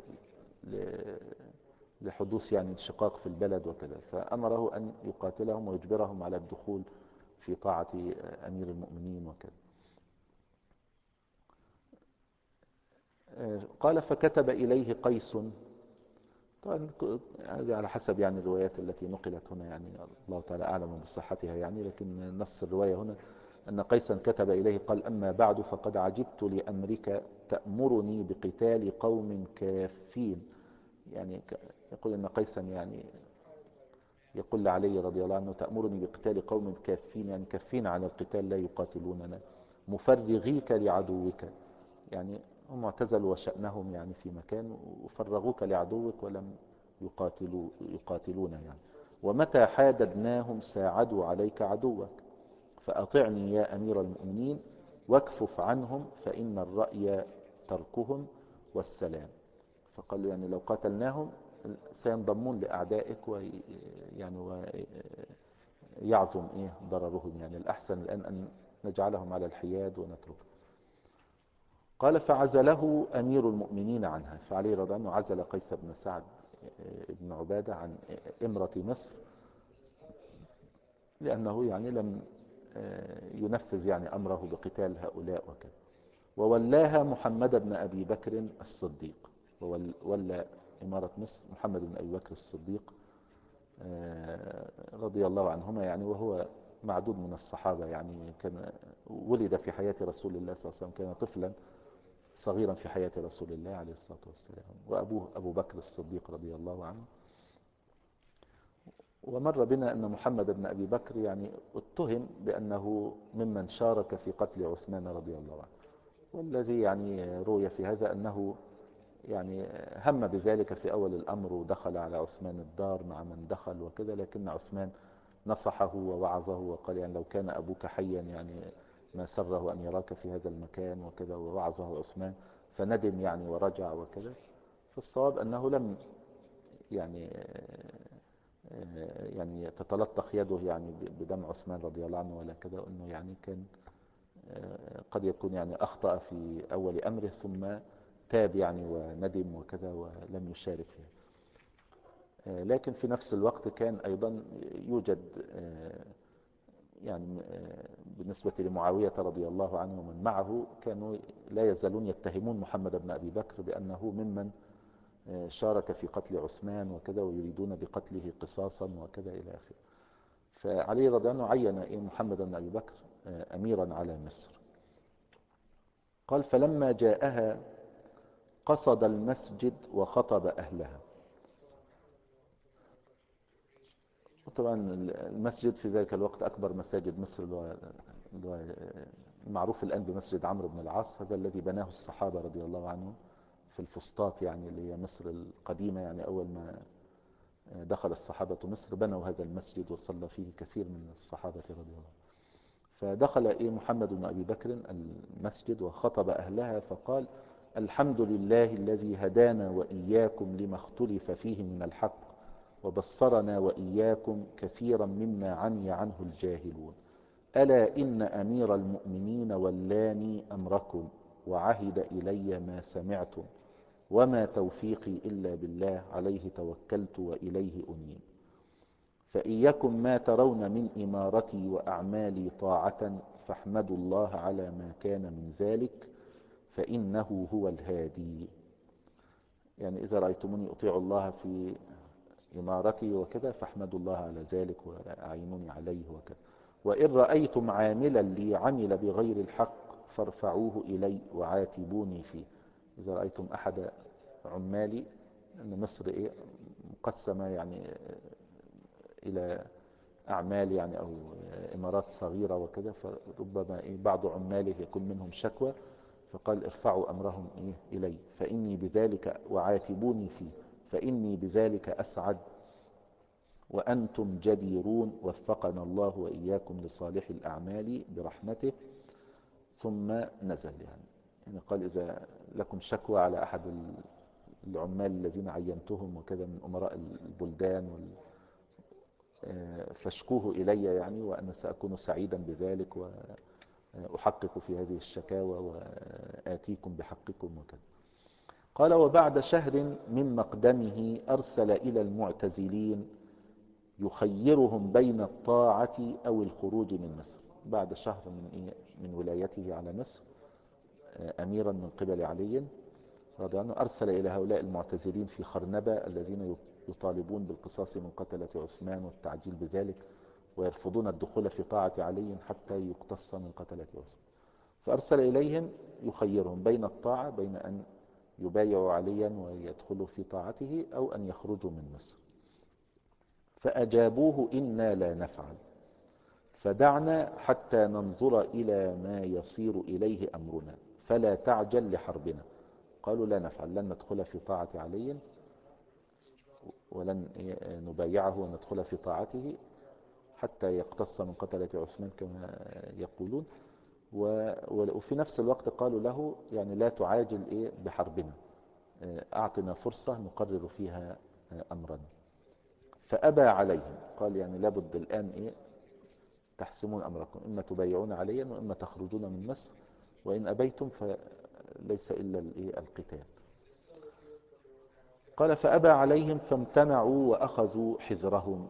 لحدوث يعني انشقاق في البلد وكذا. فأمره أن يقاتلهم ويجبرهم على الدخول في طاعة أمير المؤمنين وكذا. قال فكتب إليه قيس. طبعا هذه على حسب يعني الروايات التي نقلت هنا، يعني الله تعالى أعلم بصحتها يعني، لكن نص الرواية هنا أن قيسا كتب إليه قال أما بعد فقد عجبت لأمرك تأمرني بقتال قوم كافين. يعني يقول أن قيسا يعني يقول لعلي رضي الله عنه تأمرني بقتال قوم كافين، يعني كافين على القتال لا يقاتلوننا، مفرغيك لعدوك، يعني هم اعتزلوا وشأنهم يعني في مكان وفرغوك لعدوك ولم يقاتلون يعني. ومتى حاددناهم ساعدوا عليك عدوك، فأطعني يا أمير المؤمنين واكفف عنهم فإن الرأي تركهم والسلام. فقال له يعني لو قاتلناهم سينضمون لأعدائك ويعني ويعظم إيه ضررهم، يعني الأحسن الآن أن نجعلهم على الحياد ونتركهم. قال فعزله أمير المؤمنين عنها، فعلي رضي الله عنه عزل قيس بن سعد بن عبادة عن إمرة مصر، لأنه يعني لم ينفذ يعني أمره بقتال هؤلاء وكذا. وولاها محمد بن أبي بكر الصديق، وولى إمارة مصر محمد بن أبي بكر الصديق رضي الله عنهما يعني، وهو معدود من الصحابة يعني، كان ولد في حياة رسول الله صلى الله عليه وسلم، كان طفلا صغيرا في حياة رسول الله عليه الصلاة والسلام. وأبوه أبو بكر الصديق رضي الله عنه. ومر بنا أن محمد بن أبي بكر يعني اتهم بأنه ممن شارك في قتل عثمان رضي الله عنه، والذي يعني روي في هذا أنه يعني هم بذلك في أول الأمر ودخل على عثمان الدار مع من دخل وكذا، لكن عثمان نصحه ووعظه وقال يعني لو كان أبوك حيا يعني ما سره أن يراك في هذا المكان وكذا، ووعظه عثمان فندم يعني ورجع وكذا. فالصواب أنه لم يعني يعني تتلطخ يده يعني بدم عثمان رضي الله عنه ولا كذا، أنه يعني كان قد يكون يعني أخطأ في أول أمره ثم تاب يعني وندم وكذا ولم يشارك فيه. لكن في نفس الوقت كان أيضا يوجد يعني بالنسبة لمعاوية رضي الله عنه ومن معه كانوا لا يزالون يتهمون محمد بن أبي بكر بأنه ممن شارك في قتل عثمان وكذا، ويريدون بقتله قصاصا وكذا إلى آخره. فعلي رضي الله عنه عين محمد بن أبي بكر أميرا على مصر. قال فلما جاءها قصد المسجد وخطب أهلها. طبعا المسجد في ذلك الوقت أكبر مساجد مصر، اللي هو المعروف الآن بمسجد عمرو بن العاص، هذا الذي بناه الصحابة رضي الله عنهم في الفسطاط يعني اللي هي مصر القديمة، يعني أول ما دخل الصحابة مصر بنوا هذا المسجد وصلى فيه كثير من الصحابة رضي الله عنهم. فدخل محمد بن أبي بكر المسجد وخطب أهلها فقال: الحمد لله الذي هدانا وإياكم لما اختلف فيه من الحق وبصرنا وإياكم كثيرا مما عمي عنه الجاهلون. ألا إن أمير المؤمنين ولاني أمركم وعهد إلي ما سمعتم وما توفيقي إلا بالله عليه توكلت وإليه أنيب. فإن يكن ما ترون من إمارتي وأعمالي طاعة فاحمدوا الله على ما كان من ذلك فإنه هو الهادي. يعني إذا رأيتموني أطيع الله في إمارتي وكذا فاحمدوا الله على ذلك وأعينوني عليه وكذا. وإن رأيتم عاملا لي عمل بغير الحق فارفعوه إلي وعاتبوني فيه. إذا رأيتم أحد عمالي، أن مصر مقسمة يعني إلى أعمال يعني أو إمارات صغيرة وكذا، فربما بعض عماله يكون منهم شكوى، فقال: ارفعوا أمرهم إلي فإني بذلك وعاتبوني فيه فإني بذلك أسعد وأنتم جديرون وفقنا الله وإياكم لصالح الأعمال برحمته. ثم نزل يعني قال: إذا لكم شكوى على أحد العمال الذين عينتهم وكذا من أمراء البلدان فاشكوه إلي يعني، وأنا سأكون سعيدا بذلك وأحقق في هذه الشكاوى وآتيكم بحقكم وكذا. قال: وبعد شهر من مقدمه أرسل إلى المعتزلين يخيرهم بين الطاعة أو الخروج من مصر. بعد شهر من ولايته على مصر أميرا من قبل علي رضي الله عنه، أرسل إلى هؤلاء المعتزلين في خرنبة الذين يطالبون بالقصاص من قتلة عثمان والتعجيل بذلك ويرفضون الدخول في طاعة علي حتى يقتص من قتلة عثمان. فأرسل إليهم يخيرهم بين الطاعة، بين أن يبايعوا عليا ويدخلوا في طاعته أو أن يخرجوا من مصر. فأجابوه: إنا لا نفعل، فدعنا حتى ننظر إلى ما يصير إليه أمرنا فلا تعجل لحربنا. قالوا: لا نفعل، لن ندخل في طاعة علي ولن نبايعه وندخل في طاعته حتى يقتص من قتلة عثمان كما يقولون. وفي نفس الوقت قالوا له: يعني لا تعاجل بحربنا، أعطنا فرصة نقرر فيها أمرنا. فأبى عليهم، قال: يعني لابد الآن تحسمون أمركم، إما تبايعون عليا وإما تخرجون من مصر، وإن أبيتم فليس إلا القتال. قال: فأبى عليهم فامتنعوا وأخذوا حذرهم.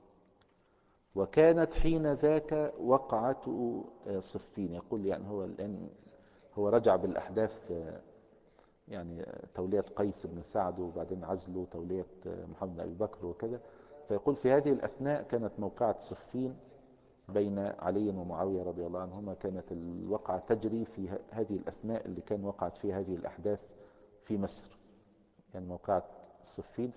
وكانت حين ذاك وقعة صفين. يقول يعني هو الآن هو رجع بالأحداث، يعني تولية قيس بن سعد وبعدين عزله تولية محمد بن أبي بكر وكذا. فيقول: في هذه الأثناء كانت موقعة صفين بين علي ومعاوية رضي الله عنهما. كانت الوقعة تجري في هذه الأثناء اللي كان وقعت فيها هذه الأحداث في مصر. يعني موقعة صفين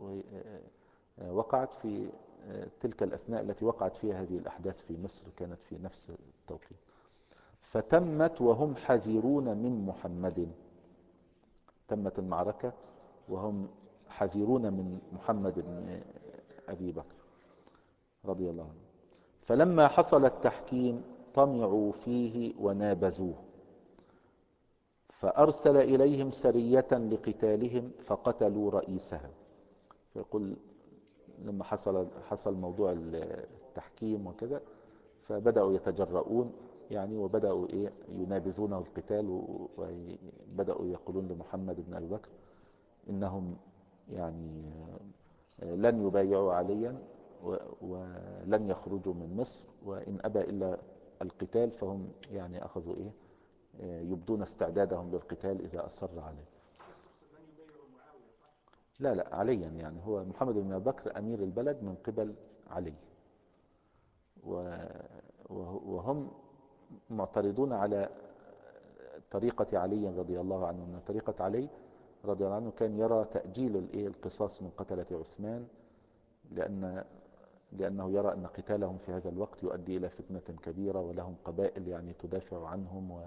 وقعت في تلك الأثناء التي وقعت فيها هذه الأحداث في مصر، كانت في نفس التوقيت. فتمت وهم حذرون من محمد. تمت المعركة وهم حذرون من محمد بن أبي بكر رضي الله عنه. فلما حصل التحكيم طمعوا فيه ونابزوه، فأرسل إليهم سرية لقتالهم فقتلوا رئيسها. فيقول: لما حصل موضوع التحكيم وكذا، فبدأوا يتجرؤون يعني، وبدأوا ينابذونه القتال، وبدأوا يقولون لمحمد بن أبي بكر إنهم يعني لن يبايعوا عليا ولن يخرجوا من مصر، وإن أبى إلا القتال فهم يعني أخذوا يبدون استعدادهم للقتال إذا أصر عليه. لا عليا، يعني هو محمد بن أبي بكر أمير البلد من قبل علي، وهم معترضون على طريقة علي رضي الله عنه. من طريقة علي رضي الله عنه كان يرى تأجيل القصاص من قتلة عثمان، لأنه يرى أن قتالهم في هذا الوقت يؤدي إلى فتنة كبيرة، ولهم قبائل يعني تدافع عنهم،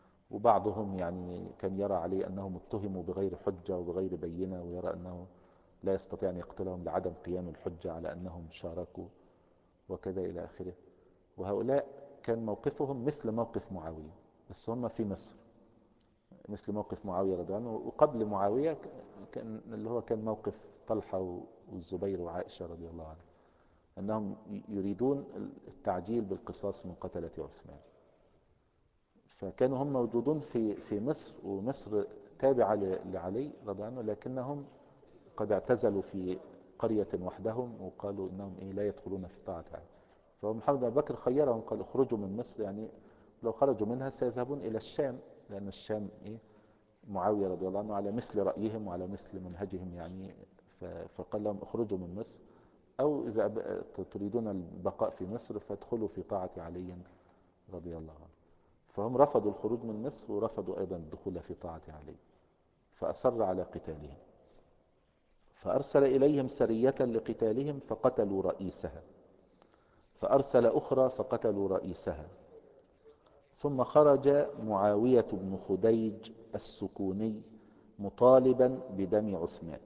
وبعضهم يعني كان يرى عليه أنهم اتهموا بغير حجة وبغير بينة، ويرى أنه لا يستطيع أن يقتلهم لعدم قيام الحجة على أنهم شاركوا وكذا إلى آخره. وهؤلاء كان موقفهم مثل موقف معاوية، بس هم في مصر، مثل موقف معاوية رضي الله عنه. وقبل معاوية كان اللي هو كان موقف طلحة والزبير وعائشة رضي الله عنه، أنهم يريدون التعجيل بالقصاص من قتلة عثمان. فكانوا هم موجودون في مصر، ومصر تابعة لعلي رضي الله عنه، لكنهم قد اعتزلوا في قرية وحدهم، وقالوا إنهم لا يدخلون في طاعة علي. فمحمد بن بكر خيرهم، قال اخرجوا من مصر، يعني لو خرجوا منها سيذهبون إلى الشام، لأن الشام معاوية رضي الله عنه على مثل رأيهم وعلى مثل منهجهم يعني. فقال لهم اخرجوا من مصر، أو إذا تريدون البقاء في مصر فادخلوا في طاعة علي رضي الله عنه. فهم رفضوا الخروج من مصر، ورفضوا أيضا الدخول في طاعة علي، فأصر على قتالهم. فأرسل إليهم سرية لقتالهم فقتلوا رئيسها، فأرسل أخرى فقتلوا رئيسها. ثم خرج معاوية بن خديج السكوني مطالبا بدم عثمان.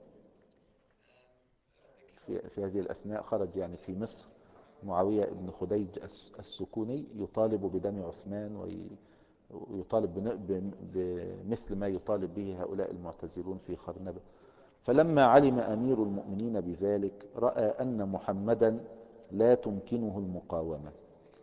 في هذه الأثناء خرج يعني في مصر معاوية بن خديج السكوني يطالب بدم عثمان، ويطالب بمثل ما يطالب به هؤلاء المعتزلون في خرنبة. فلما علم أمير المؤمنين بذلك رأى أن محمدا لا تمكنه المقاومة.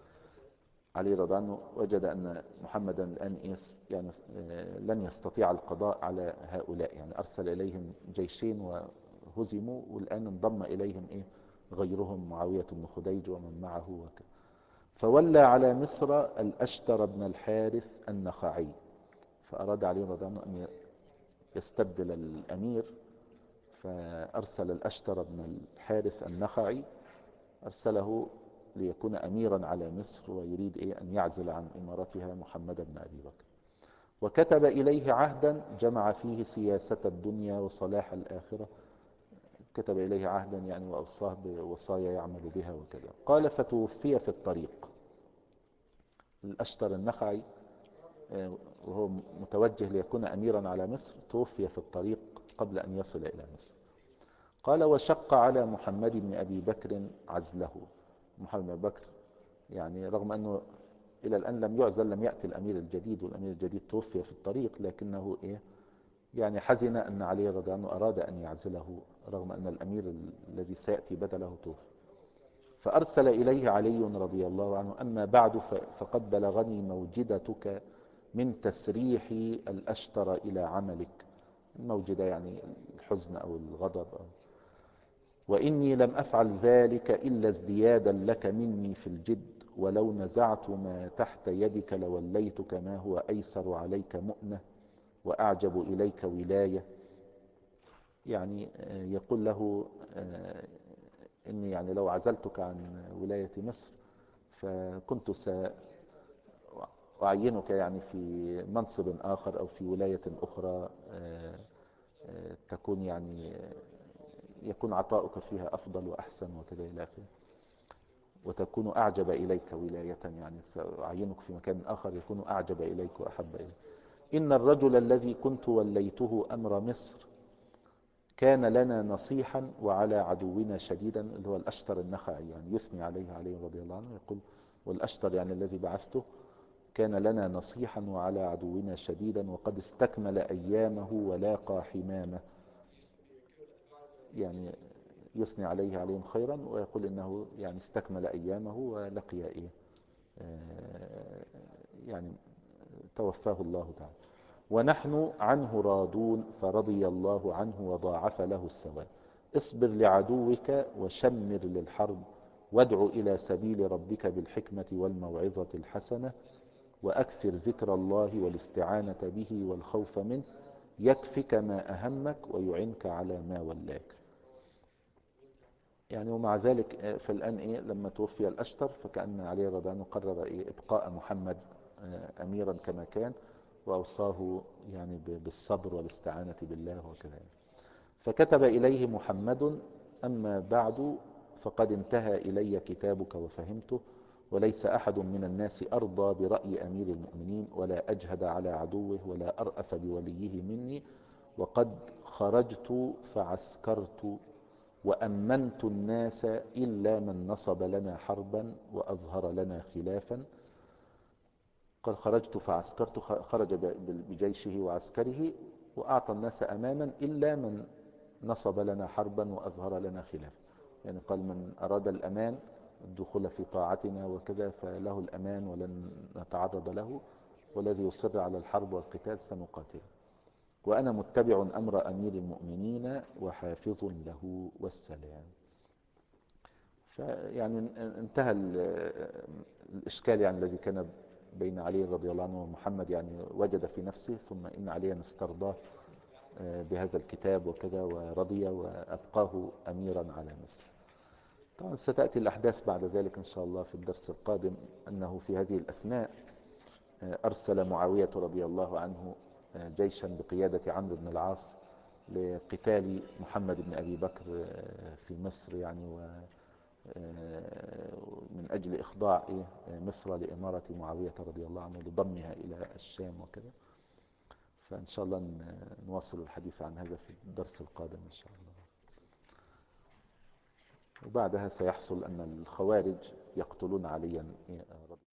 علي رضي الله عنه وجد أن محمدا الآن يعني لن يستطيع القضاء على هؤلاء، يعني أرسل إليهم جيشين وهزموا، والآن انضم إليهم غيرهم، معاوية بن خديج ومن معه وكذا. فولى على مصر الأشتر بن الحارث النخعي، فأراد علي رضي الله عنه أن يستبدل الأمير، فأرسل الأشتر بن الحارث النخعي، أرسله ليكون أميرا على مصر، ويريد أن يعزل عن إمارتها محمد بن أبي بكر. وكتب إليه عهدا جمع فيه سياسة الدنيا وصلاح الآخرة. كتب إليه عهدا يعني وأوصاه بوصايا يعمل بها وكذا. قال فتوفي في الطريق. الأشتر النخعي وهو متوجه ليكون أميرا على مصر توفي في الطريق قبل أن يصل إلى مصر. قال وشق على محمد بن أبي بكر عزله. محمد بن أبي بكر يعني رغم أنه إلى الآن لم يعزل، لم يأتي الأمير الجديد، والأمير الجديد توفي في الطريق، لكنه يعني حزن أن علي رضي الله عنه أراد أن يعزله رغم أن الأمير الذي سيأتي بدله توفي. فأرسل إليه علي رضي الله عنه أما بعد فقد بلغني موجدتك من تسريح الأشتر إلى عملك. الموجدة يعني الحزن أو الغضب وإني لم أفعل ذلك إلا ازديادا لك مني في الجد، ولو نزعت ما تحت يدك لوليتك ما هو أيسر عليك مؤنة وأعجب إليك ولاية. يعني يقول له إني يعني لو عزلتك عن ولاية مصر فكنت سأعينك يعني في منصب آخر أو في ولاية أخرى تكون يعني يكون عطاؤك فيها أفضل وأحسن وكذا إلى آخره، وتكون أعجب إليك ولاية، يعني سأعينك في مكان آخر يكون أعجب إليك وأحب إليك. إن الرجل الذي كنت وليته أمر مصر كان لنا نصيحا وعلى عدونا شديدا، اللي هو الأشتر النخعي، يعني يثني عليه رضي الله عنه، يقول والأشتر يعني الذي بعثته كان لنا نصيحا وعلى عدونا شديدا وقد استكمل أيامه ولاقى حمامه. يعني يثني عليهم خيرا، ويقول إنه يعني استكمل أيامه ولقي يعني توفاه الله تعالى. ونحن عنه رادون فرضي الله عنه وضاعف له الثواب. اصبر لعدوك وشمر للحرب وادع إلى سبيل ربك بالحكمة والموعظة الحسنة وأكثر ذكر الله والاستعانة به والخوف منه يكفك ما أهمك ويعنك على ما ولاك. يعني ومع ذلك فالآن لما توفي الأشتر فكأن علي رضي الله عنه قرر إبقاء محمد أميرا كما كان، وأوصاه يعني بالصبر والاستعانة بالله وكذا. فكتب إليه محمد أما بعد فقد انتهى إلي كتابك وفهمته، وليس أحد من الناس أرضى برأي أمير المؤمنين ولا أجهد على عدوه ولا أرأف بوليه مني، وقد خرجت فعسكرت وأمنت الناس إلا من نصب لنا حربا وأظهر لنا خلافا. قال خرجت فعسكرت، خرج بجيشه وعسكره وأعطى الناس أمانا إلا من نصب لنا حربا وأظهر لنا خلافا. يعني قال من أراد الأمان الدخول في طاعتنا وكذا فله الأمان ولن نتعرض له، والذي يصر على الحرب والقتال سنقاتله، وأنا متبع أمر أمير المؤمنين وحافظ له والسلام. فيعني انتهى الإشكال يعني الذي كان بين علي رضي الله عنه ومحمد، يعني وجد في نفسه، ثم إن عليا استرضاه بهذا الكتاب وكذا ورضي وأبقاه أميرا على مصر. طبعا ستأتي الأحداث بعد ذلك إن شاء الله في الدرس القادم، أنه في هذه الأثناء أرسل معاوية رضي الله عنه جيشا بقيادة عمرو بن العاص لقتال محمد بن أبي بكر في مصر، يعني من أجل إخضاع مصر لإمارة معاوية رضي الله عنه لضمها إلى الشام وكذا. فإن شاء الله نواصل الحديث عن هذا في الدرس القادم إن شاء الله. وبعدها سيحصل أن الخوارج يقتلون عليا